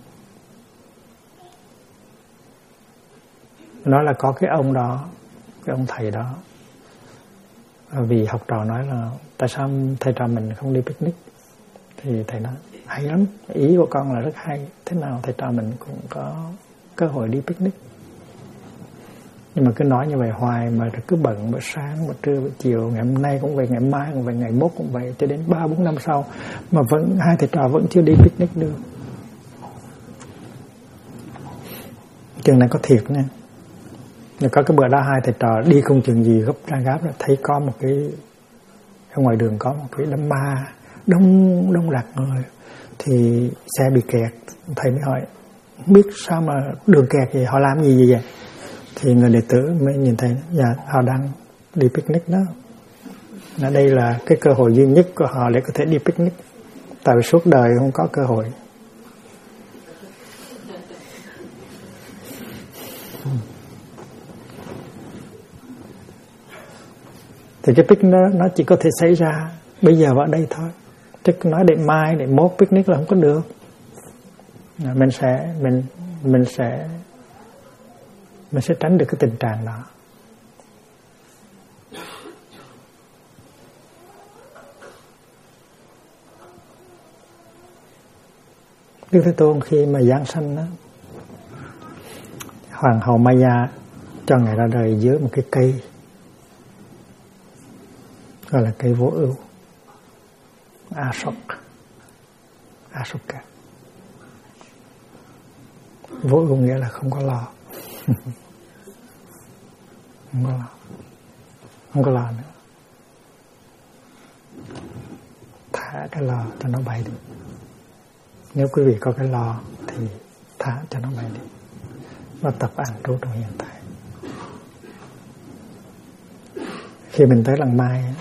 Nói là có cái ông đó, cái ông thầy đó, vì học trò nói là tại sao thầy trò mình không đi picnic, thì thầy nói hay lắm, ý của con là rất hay, thế nào thầy trò mình cũng có cơ hội đi picnic. Nhưng mà cứ nói như vậy hoài, mà cứ bận bữa sáng, bữa trưa, bữa chiều, ngày hôm nay cũng vậy, ngày mai cũng vậy, ngày mốt cũng vậy, cho đến 3-4 năm sau mà vẫn hai thầy trò vẫn chưa đi picnic được. Chừng này có thiệt nha. Nhưng có cái bữa đó hai thầy trò đi công trường gì gấp ra gáp là thấy có một cái ở ngoài đường có một cái đám ma đông đặc người, thì xe bị kẹt. Thầy mới hỏi không biết sao mà đường kẹt vậy, họ làm gì vậy? Thì người đệ tử mới nhìn thấy dạ họ đang đi picnic đó. Đây là cái cơ hội duy nhất của họ để có thể đi picnic, tại vì suốt đời không có cơ hội. Thì cái picnic nó chỉ có thể xảy ra bây giờ và ở đây thôi, chứ nói để mai để mốt picnic là không có được. Mình sẽ tránh được cái tình trạng đó. Đức Thế Tôn khi mà giáng sanh đó, Hoàng hậu Maya cho Ngài ra đời dưới một cái cây gọi là cây vô ưu, Asoka. Vô ưu nghĩa là không có lo. Không có lo nữa. Thả cái lo cho nó bay đi. Nếu quý vị có cái lo thì thả cho nó bay đi. Và tập an trú trong hiện tại. Khi mình tới lần mai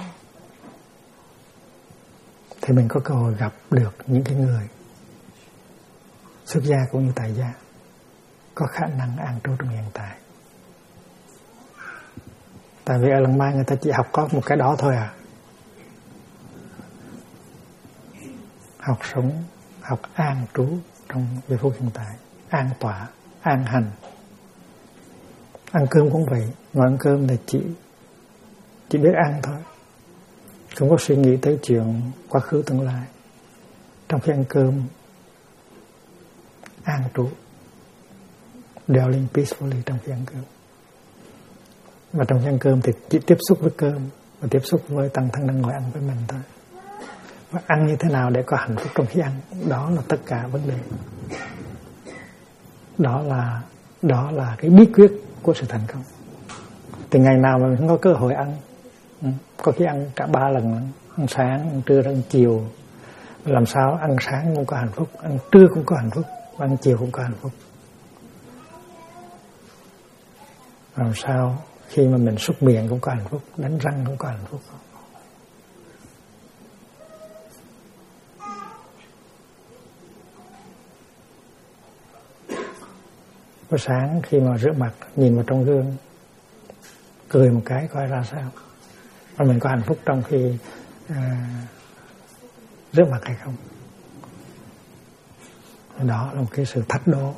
thì mình có cơ hội gặp được những cái người xuất gia cũng như tại gia có khả năng an trú trong hiện tại. Tại vì ở lần mai người ta chỉ học có một cái đó thôi à. Học sống, học an trú trong giây phút hiện tại, an tọa, an hành. Ăn cơm cũng vậy, ngồi ăn cơm thì chỉ biết ăn thôi, không có suy nghĩ tới chuyện quá khứ tương lai. Trong khi ăn cơm, an trú, dwelling peacefully trong khi ăn cơm. Và trong khi ăn cơm thì chỉ tiếp xúc với cơm và tiếp xúc với tăng thân đang ngồi ăn với mình thôi. Và ăn như thế nào để có hạnh phúc trong khi ăn, đó là tất cả vấn đề. Đó là cái bí quyết của sự thành công. Từ ngày nào mà mình không có cơ hội ăn, có khi ăn cả 3 lần, ăn sáng, ăn trưa, ăn chiều, làm sao ăn sáng cũng có hạnh phúc, ăn trưa cũng có hạnh phúc, ăn chiều cũng có hạnh phúc. Làm sao khi mà mình súc miệng cũng có hạnh phúc, đánh răng cũng có hạnh phúc. Buổi sáng khi mà rửa mặt, nhìn vào trong gương, cười một cái coi ra sao, và mình có hạnh phúc trong khi rửa mặt hay không. Đó là một cái sự thách đố.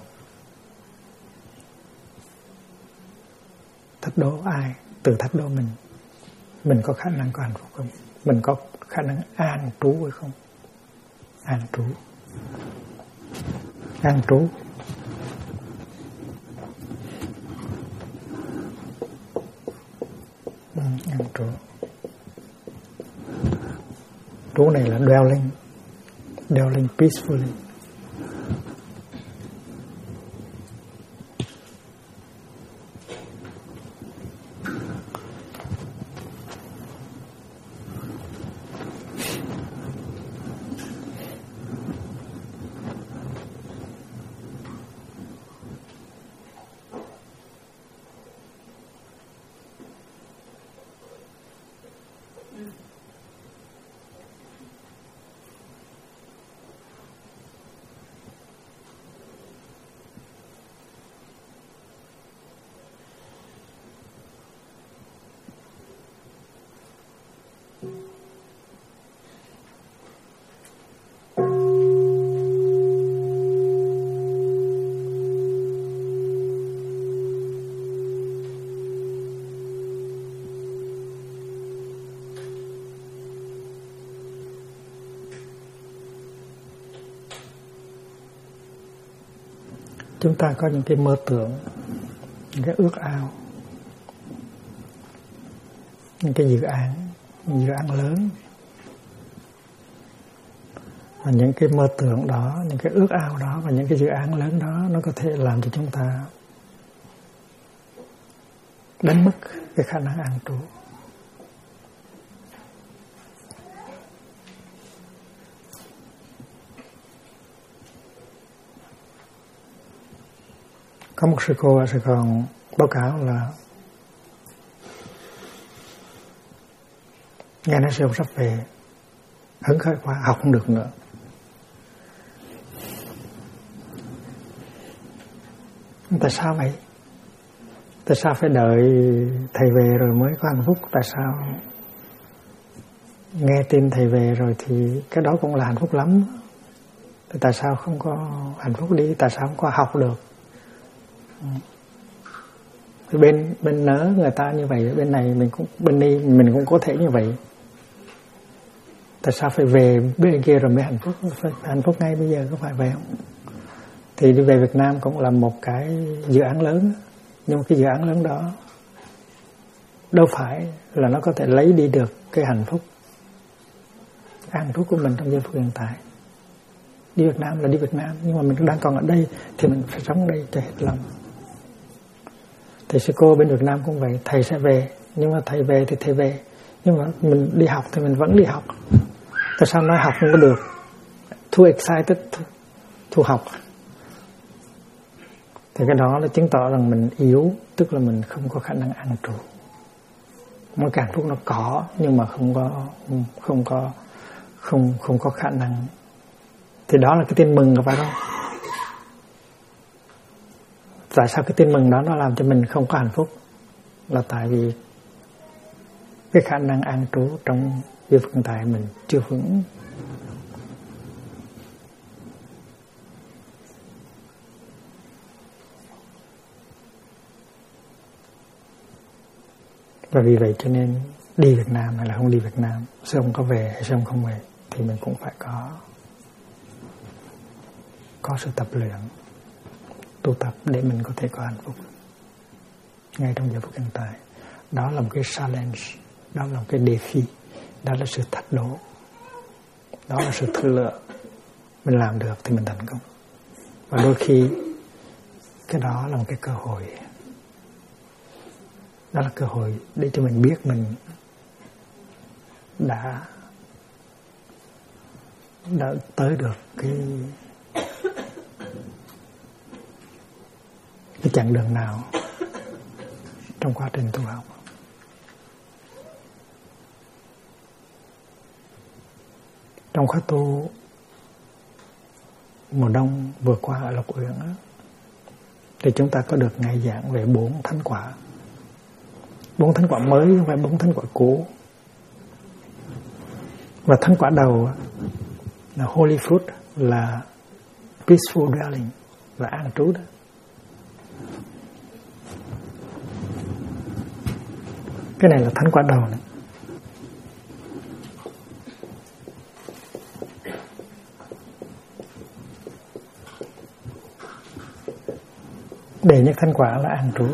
Thách đố ai? Tự thách đố mình. Mình có khả năng có hạnh phúc không? Mình có khả năng an trú hay không? An trú. An trú. An trú. Trú này là dwelling peacefully. Chúng ta có những cái mơ tưởng, những cái ước ao, những cái dự án lớn. Và những cái mơ tưởng đó, những cái ước ao đó và những cái dự án lớn đó nó có thể làm cho chúng ta đánh mất cái khả năng an trú. Có một sư cô ở Sài Gòn báo cáo là nghe nói sư ông sắp về, hứng khởi quá, học không được nữa. Tại sao vậy? Tại sao phải đợi thầy về rồi mới có hạnh phúc? Tại sao nghe tin thầy về rồi thì cái đó cũng là hạnh phúc lắm? Tại sao không có hạnh phúc đi? Tại sao không có học được? Bên nớ người ta như vậy, bên này bên đây mình cũng có thể như vậy. Tại sao phải về bên kia rồi mới hạnh phúc? Phải hạnh phúc ngay bây giờ, có phải vậy không? Thì đi về Việt Nam cũng là một cái dự án lớn, nhưng mà cái dự án lớn đó đâu phải là nó có thể lấy đi được cái hạnh phúc an trú của mình trong giây phút hiện tại. Đi Việt Nam là đi Việt Nam, nhưng mà mình đang còn ở đây thì mình phải sống đây cho hết lòng. Thầy sư cô bên Việt Nam cũng vậy, thầy sẽ về, nhưng mà thầy về thì thầy về, nhưng mà mình đi học thì mình vẫn đi học. Tại sao nói học không có được? Too excited to học. Thì cái đó là chứng tỏ rằng mình yếu, tức là mình không có khả năng an trú. Mỗi cảm xúc nó có, nhưng mà không có khả năng. Thì đó là cái tin mừng, phải không? Tại sao cái tin mừng đó nó làm cho mình không có hạnh phúc? Là tại vì cái khả năng an trú trong giây phút hiện tại mình chưa vững. Và vì vậy cho nên đi Việt Nam hay là không đi Việt Nam, sư ông có về hay sư ông không về, thì mình cũng phải có sự tập luyện, tu tập để mình có thể có hạnh phúc ngay trong giờ phút hiện tại. Đó là một cái challenge, đó là một cái đề phi, đó là sự thách đố, đó là sự thử lựa. Mình làm được thì mình thành công. Và đôi khi cái đó là một cái cơ hội. Đó là cơ hội để cho mình biết mình đã tới được cái chặng đường nào trong quá trình tu học. Trong khóa tu mùa đông vừa qua ở Lộc Uyển thì chúng ta có được ngày giảng về 4 thánh quả. 4 thánh quả mới, không phải 4 thánh quả cũ. Và thánh quả đầu là Holy Fruit, là Peaceful Dwelling, là an trú đó. Cái này là thánh quả đầu này. Đệ nhất thánh quả là an trú.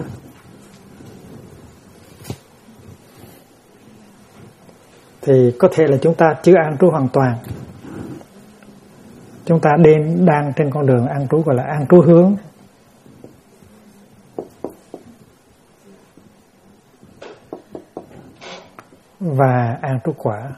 Thì có thể là chúng ta chưa an trú hoàn toàn. Chúng ta đang trên con đường an trú, gọi là an trú hướng. Và an trú quả.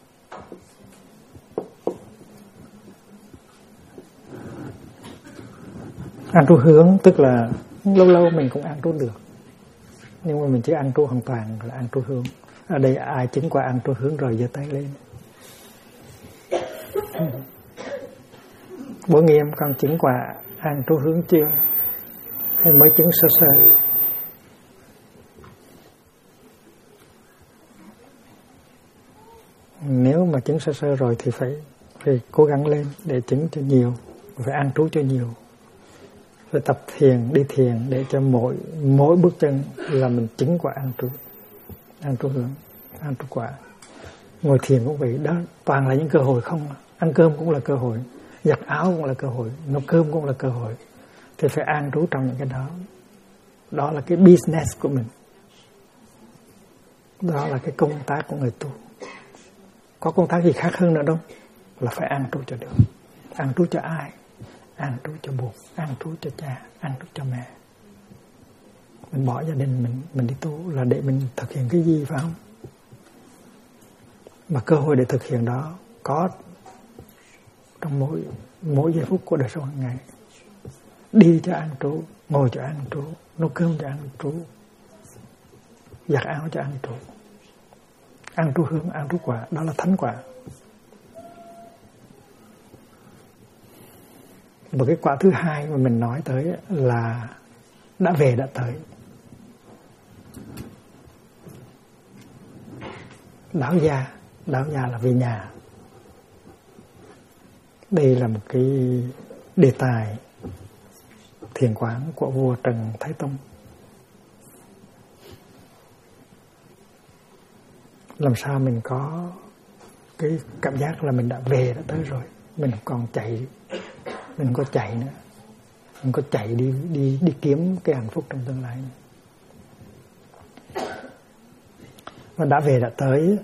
An trú hướng tức là lâu lâu mình cũng an trú được, nhưng mà mình chỉ an trú hoàn toàn là an trú hướng. Ở đây ai chứng qua an trú hướng rồi giơ tay lên. Bố Nghiêm con chứng qua an trú hướng chưa? Hay mới chứng sơ sơ? Nếu mà chứng sơ sơ rồi thì phải cố gắng lên để chứng cho nhiều, phải an trú cho nhiều, phải tập thiền, đi thiền để cho mỗi bước chân là mình chứng quả an trú hướng, an trú quả. Ngồi thiền cũng vậy đó, toàn là những cơ hội không. Ăn cơm cũng là cơ hội, giặt áo cũng là cơ hội, nấu cơm cũng là cơ hội. Thì phải an trú trong những cái đó. Đó là cái business của mình, đó là cái công tác của người tu. Có công tác gì khác hơn nữa đâu, là phải an trú cho được. An trú cho ai? An trú cho Bụt, an trú cho cha, an trú cho mẹ. mình bỏ gia đình mình đi tu là để mình thực hiện cái gì, phải không? Mà cơ hội để thực hiện đó có trong mỗi giây phút của đời sống hàng ngày. Đi cho ăn trú, ngồi cho ăn trú, nấu cơm cho ăn trú, giặt áo cho ăn trú. Ăn trú hương, ăn trú quả, đó là thánh quả. Và cái quả thứ hai mà mình nói tới là đã về đã tới. Đáo gia là về nhà. Đây là một cái đề tài thiền quán của vua Trần Thái Tông. Làm sao mình có cái cảm giác là mình đã về đã tới rồi, mình không còn chạy, mình không có chạy nữa, mình có chạy đi kiếm cái hạnh phúc trong tương lai. Và đã về đã tới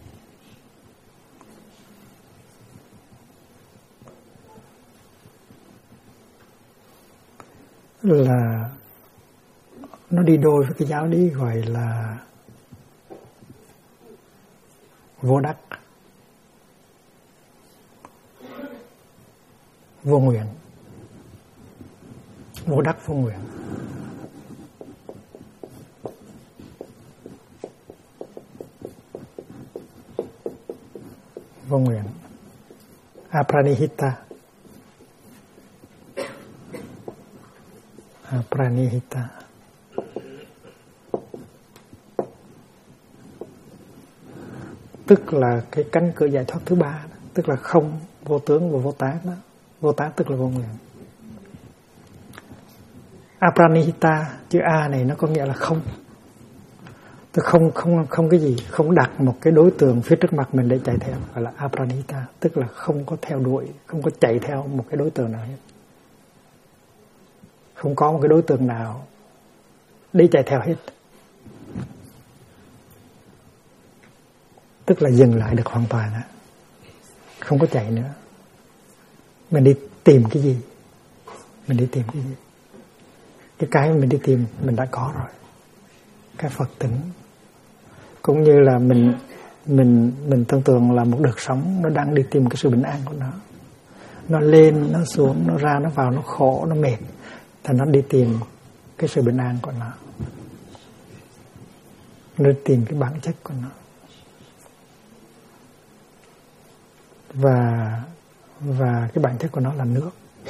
là nó đi đôi với cái giáo lý gọi là vô đắc vô nguyện. Vô đắc vô nguyện. Vô nguyện. Apranihita. Apranihita. Tức là cái cánh cửa giải thoát thứ ba, tức là không, vô tướng và vô tác đó. Vô tác tức là vô nguyện. Apranihita, chữ A này nó có nghĩa là không. Tức không cái gì, không đặt một cái đối tượng phía trước mặt mình để chạy theo, gọi là apranihita, tức là không có theo đuổi, không có chạy theo một cái đối tượng nào hết. Không có một cái đối tượng nào để chạy theo hết. Tức là dừng lại được hoàn toàn á. Không có chạy nữa. Mình đi tìm cái gì? Mình đi tìm cái gì? Cái mình đi tìm mình đã có rồi. Cái Phật tính. Cũng như là mình tưởng tượng là một đợt sóng nó đang đi tìm cái sự bình an của nó. Nó lên, nó xuống, nó ra, nó vào, nó khổ, nó mệt. Thì nó đi tìm cái sự bình an của nó. Nó đi tìm cái bản chất của nó. Và cái bản chất của nó là nước.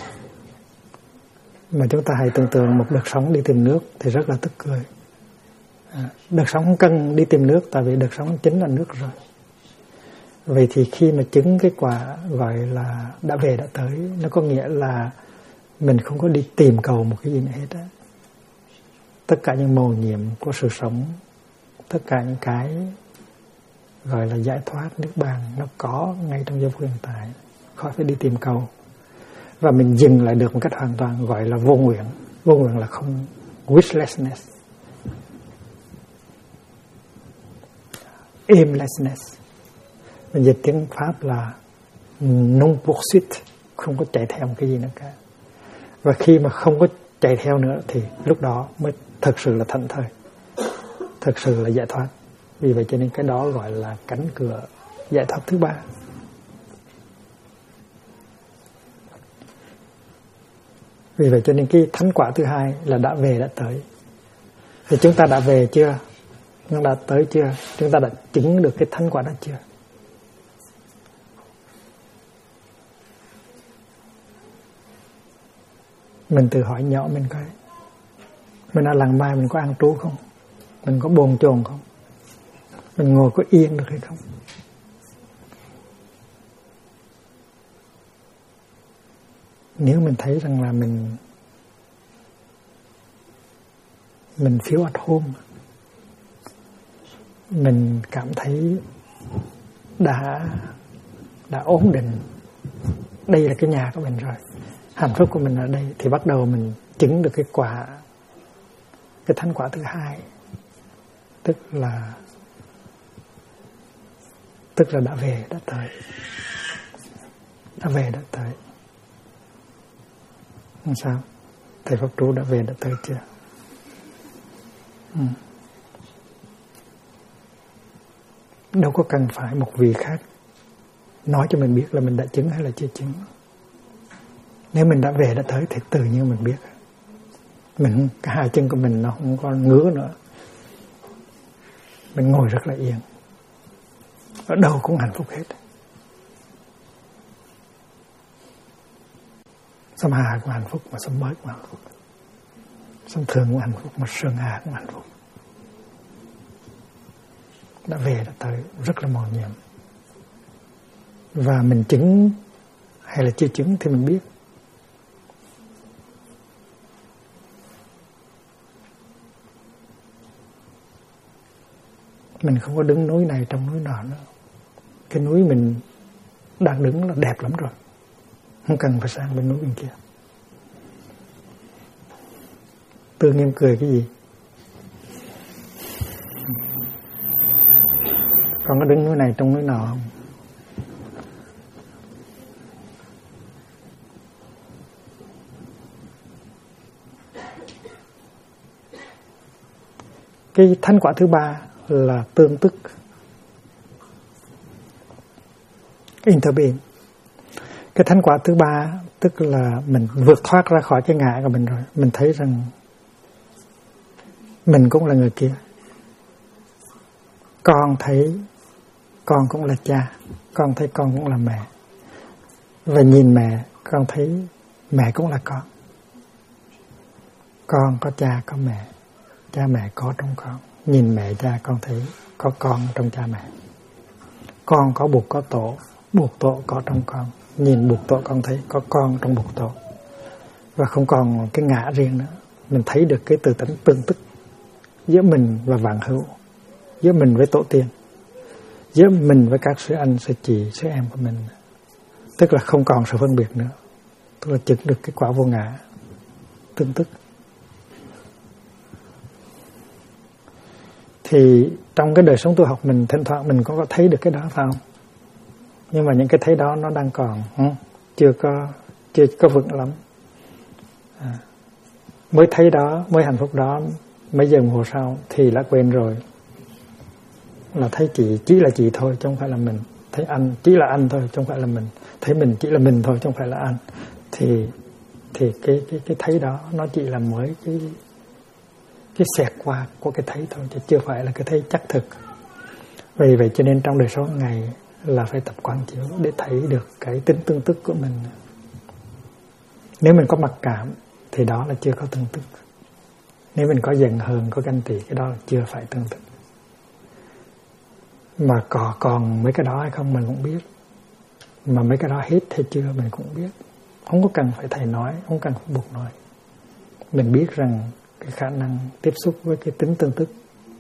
Mà chúng ta hãy tưởng tượng một đợt sóng đi tìm nước thì rất là tức cười. Đợt sóng không cần đi tìm nước, tại vì đợt sóng chính là nước rồi. Vậy thì khi mà chứng cái quả gọi là đã về đã tới, nó có nghĩa là mình không có đi tìm cầu một cái gì nữa hết á. Tất cả những mầu nhiệm của sự sống, tất cả những cái gọi là giải thoát, niết bàn, nó có ngay trong giây phút hiện tại, khỏi phải đi tìm cầu. Và mình dừng lại được một cách hoàn toàn, gọi là vô nguyện. Vô nguyện là không, wishlessness, aimlessness. Mình dịch tiếng Pháp là non poursuite, không có chạy theo một cái gì nữa cả. Và khi mà không có chạy theo nữa thì lúc đó mới thực sự là thảnh thơi, thực sự là giải thoát. Vì vậy cho nên cái đó gọi là cánh cửa giải thoát thứ ba. Vì vậy cho nên cái thánh quả thứ hai là đã về đã tới. Thì chúng ta đã về chưa? Chúng ta đã tới chưa? Chúng ta đã chứng được cái thánh quả đó chưa? Mình tự hỏi nhỏ mình coi, mình ở làng Mai mình có ăn trú không? Mình có bồn chồn không? Mình ngồi có yên được hay không? Nếu mình thấy rằng là mình feel at home, mình cảm thấy đã ổn định, đây là cái nhà của mình rồi, hạnh phúc của mình ở đây, thì bắt đầu mình chứng được cái quả, cái thánh quả thứ hai, tức là đã về đã tới, đã về đã tới. Làm sao? Thầy Pháp Trú đã về đã tới chưa? Đâu có cần phải một vị khác nói cho mình biết là mình đã chứng hay là chưa chứng. Nếu mình đã về đã tới thì tự nhiên mình biết. Mình, cả hai chân của mình nó không có ngứa nữa. Mình ngồi rất là yên. Ở đâu cũng hạnh phúc hết. Sâm Hà cũng hạnh phúc, mà sâm mới cũng hạnh phúc. Sâm Thường cũng hạnh phúc, mà Sơn Hà cũng hạnh phúc. Đã về đã tới, rất là mầu nhiệm. Và mình chứng hay là chưa chứng thì mình biết. Mình không có đứng núi này trong núi nọ nữa. Cái núi mình đang đứng là đẹp lắm rồi. Không cần phải sang bên núi bên kia. Tương Nghiêm cười cái gì? Con có đứng núi này trong núi nọ không? Cái thánh quả thứ ba là tương tức, interbeing. Cái thánh quả thứ ba tức là mình vượt thoát ra khỏi cái ngã của mình rồi. Mình thấy rằng mình cũng là người kia. Con thấy con cũng là cha, con thấy con cũng là mẹ. Và nhìn mẹ, con thấy mẹ cũng là con. Con có cha có mẹ, cha mẹ có trong con. Nhìn mẹ cha con thấy có con trong cha mẹ. Con có buộc có tổ, buộc tổ có trong con. Nhìn buộc tổ con thấy có con trong buộc tổ. Và không còn cái ngã riêng nữa. Mình thấy được cái từ tánh tương tức giữa mình và vạn hữu, giữa mình với tổ tiên, giữa mình với các sư anh, sư chị, sư em của mình. Tức là không còn sự phân biệt nữa. Tức là chứng được cái quả vô ngã, tương tức. Thì trong cái đời sống tu học mình thỉnh thoảng mình có thấy được cái đó phải không? Nhưng mà những cái thấy đó nó đang còn chưa có vững lắm. Mới thấy đó, mới hạnh phúc đó mấy giờ đồng hồ sau thì đã quên rồi. Là thấy chị chỉ là chị thôi chứ không phải là mình. Thấy anh chỉ là anh thôi chứ không phải là mình. Thấy mình chỉ là mình thôi chứ không phải là anh. Thì cái thấy đó nó chỉ là mới cái xẹt qua của cái thấy thôi, chứ chưa phải là cái thấy chắc thực. Vì vậy cho nên trong đời sống ngày là phải tập quán chiếu để thấy được cái tính tương tức của mình. Nếu mình có mặc cảm thì đó là chưa có tương tức. Nếu mình có giận hờn, có ganh tị, cái đó là chưa phải tương tức. Mà còn mấy cái đó hay không mình cũng biết. Mà mấy cái đó hết hay chưa mình cũng biết. Không có cần phải thầy nói, không cần phải buộc nói. Mình biết rằng cái khả năng tiếp xúc với cái tính tương tức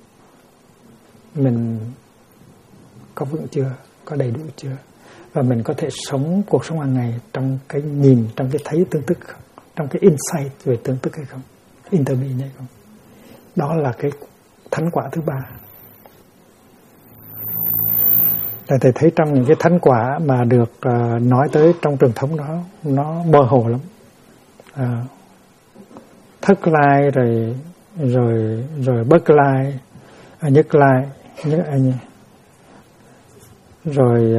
mình có vững chưa, có đầy đủ chưa, và mình có thể sống cuộc sống hàng ngày trong cái nhìn, trong cái thấy tương tức không? Trong cái insight về tương tức hay không, interbeing hay không. Đó là cái thánh quả thứ ba. Thầy thấy trong những cái thánh quả mà được nói tới trong truyền thống đó, nó mơ hồ lắm. Thất lai rồi bất lai, nhất lai, rồi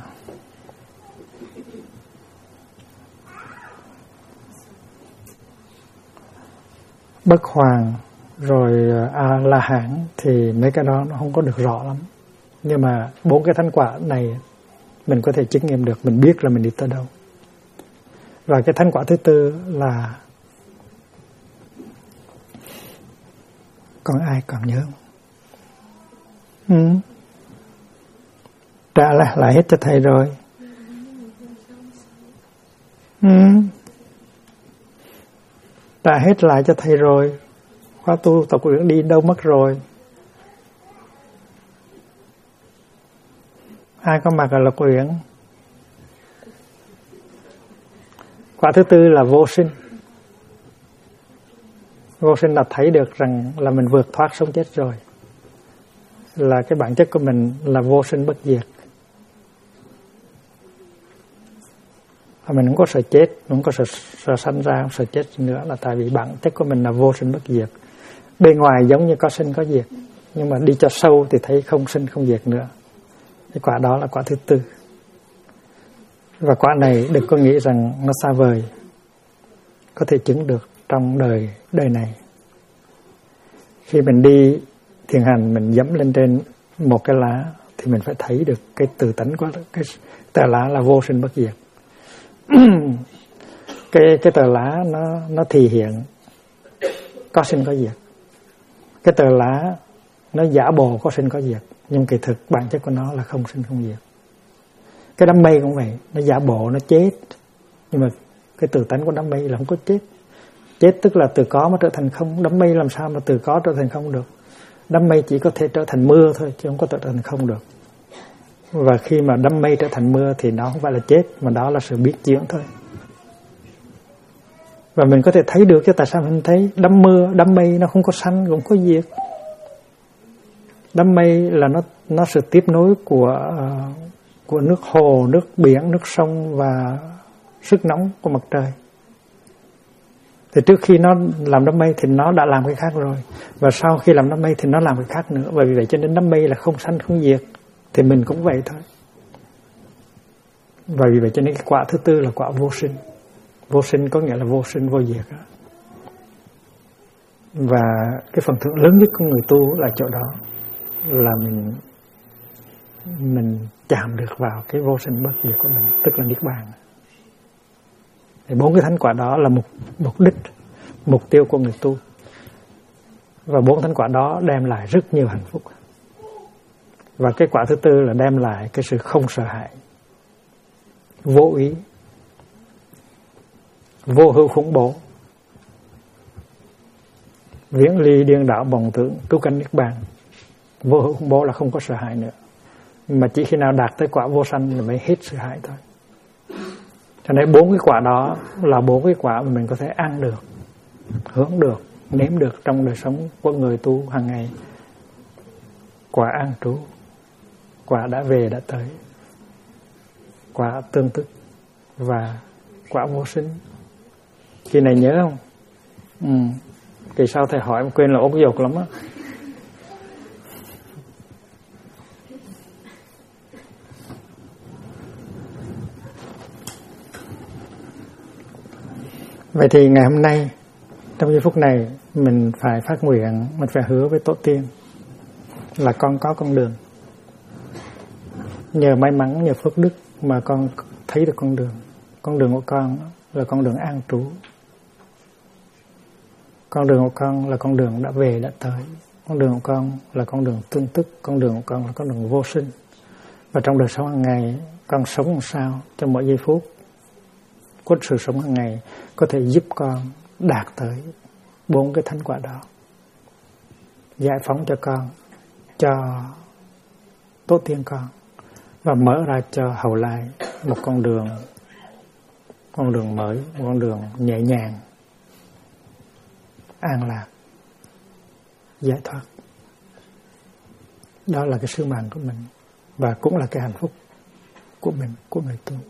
bất hoàng, rồi a la hán, thì mấy cái đó nó không có được rõ lắm. Nhưng mà 4 cái thánh quả này mình có thể chứng nghiệm được, mình biết là mình đi tới đâu. Và cái thánh quả thứ tư là còn ai còn nhớ không? Trả lại hết cho thầy rồi. Trả hết lại cho thầy rồi. Khóa tu tập luyện đi đâu mất rồi? Ai có mặt ở Lộc Uyển? Quả thứ tư là vô sinh. Vô sinh là thấy được rằng là mình vượt thoát sống chết rồi. Là cái bản chất của mình là vô sinh bất diệt. Và mình không có sợ chết, không có sợ sanh ra, không sợ chết nữa, là tại vì bản chất của mình là vô sinh bất diệt. Bên ngoài giống như có sinh có diệt, nhưng mà đi cho sâu thì thấy không sinh không diệt nữa. Cái quả đó là quả thứ tư. Và quả này đừng có nghĩ rằng nó xa vời, có thể chứng được trong đời này. Khi mình đi thiền hành, mình dẫm lên trên một cái lá thì mình phải thấy được cái tự tánh của cái tờ lá là vô sinh bất diệt. cái tờ lá nó thể hiện có sinh có diệt. Cái tờ lá nó giả bộ có sinh có diệt, nhưng kỳ thực bản chất của nó là không sinh không diệt. Cái đám mây cũng vậy, nó giả bộ nó chết, nhưng mà cái tự tánh của đám mây là không có chết. Chết tức là từ có mà trở thành không. Đám mây làm sao mà từ có trở thành không được? Đám mây chỉ có thể trở thành mưa thôi, chứ không có trở thành không được. Và khi mà đám mây trở thành mưa thì nó không phải là chết, mà đó là sự biến chuyển thôi. Và mình có thể thấy được chứ tại sao mình thấy đám mây nó không có sanh cũng có diệt. Đám mây là nó sự tiếp nối của nước hồ, nước biển, nước sông và sức nóng của mặt trời. Thì trước khi nó làm đám mây thì nó đã làm cái khác rồi, và sau khi làm đám mây thì nó làm cái khác nữa. Và vì vậy cho nên đám mây là không sanh không diệt, thì mình cũng vậy thôi. Và vì vậy cho nên cái quả thứ tư là quả vô sinh. Vô sinh có nghĩa là vô sinh vô diệt đó. Và cái phần thưởng lớn nhất của người tu là chỗ đó, là mình chạm được vào cái vô sinh bất diệt của mình, tức là niết bàn. Thì 4 cái thánh quả đó là mục đích, mục tiêu của người tu. Và 4 thánh quả đó đem lại rất nhiều hạnh phúc. Và cái quả thứ tư là đem lại cái sự không sợ hãi, vô ý, vô hữu khủng bố, viễn ly điên đảo vọng tưởng, trú cánh niết bàn. Vô hữu khủng bố là không có sợ hãi nữa, mà chỉ khi nào đạt tới quả vô sanh là mới hết sợ hãi thôi. Cho nên 4 cái quả đó là 4 cái quả mà mình có thể ăn được, hưởng được, nếm được trong đời sống của người tu hàng ngày. Quả an trú, quả đã về đã tới, quả tương tức và quả vô sinh. Kỳ này nhớ không? Kỳ sau thầy hỏi mà quên là ốm dột lắm á. Vậy thì ngày hôm nay, trong giây phút này, mình phải phát nguyện, mình phải hứa với tổ tiên là con có con đường. Nhờ may mắn, nhờ phước đức mà con thấy được con đường. Con đường của con là con đường an trú. Con đường của con là con đường đã về đã tới. Con đường của con là con đường tương tức. Con đường của con là con đường vô sinh. Và trong đời sống hàng ngày, con sống làm sao trong mỗi giây phút của sự sống hàng ngày có thể giúp con đạt tới 4 cái thánh quả đó, giải phóng cho con, cho tổ tiên con, và mở ra cho hậu lai một con đường mới, một con đường nhẹ nhàng, an lạc, giải thoát. Đó là cái sứ mạng của mình, và cũng là cái hạnh phúc của mình, của người tu.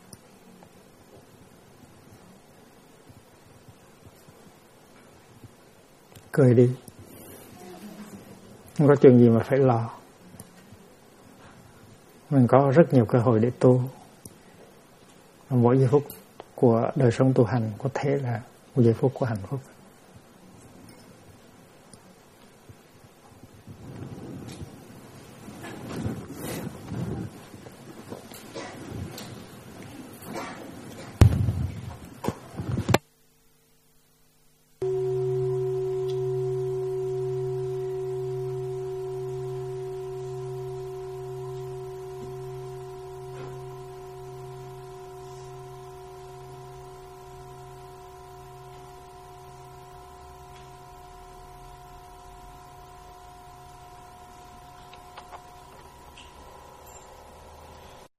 Cười đi, không có chuyện gì mà phải lo. Mình có rất nhiều cơ hội để tu. Mỗi giây phút của đời sống tu hành có thể là một giây phút của hạnh phúc.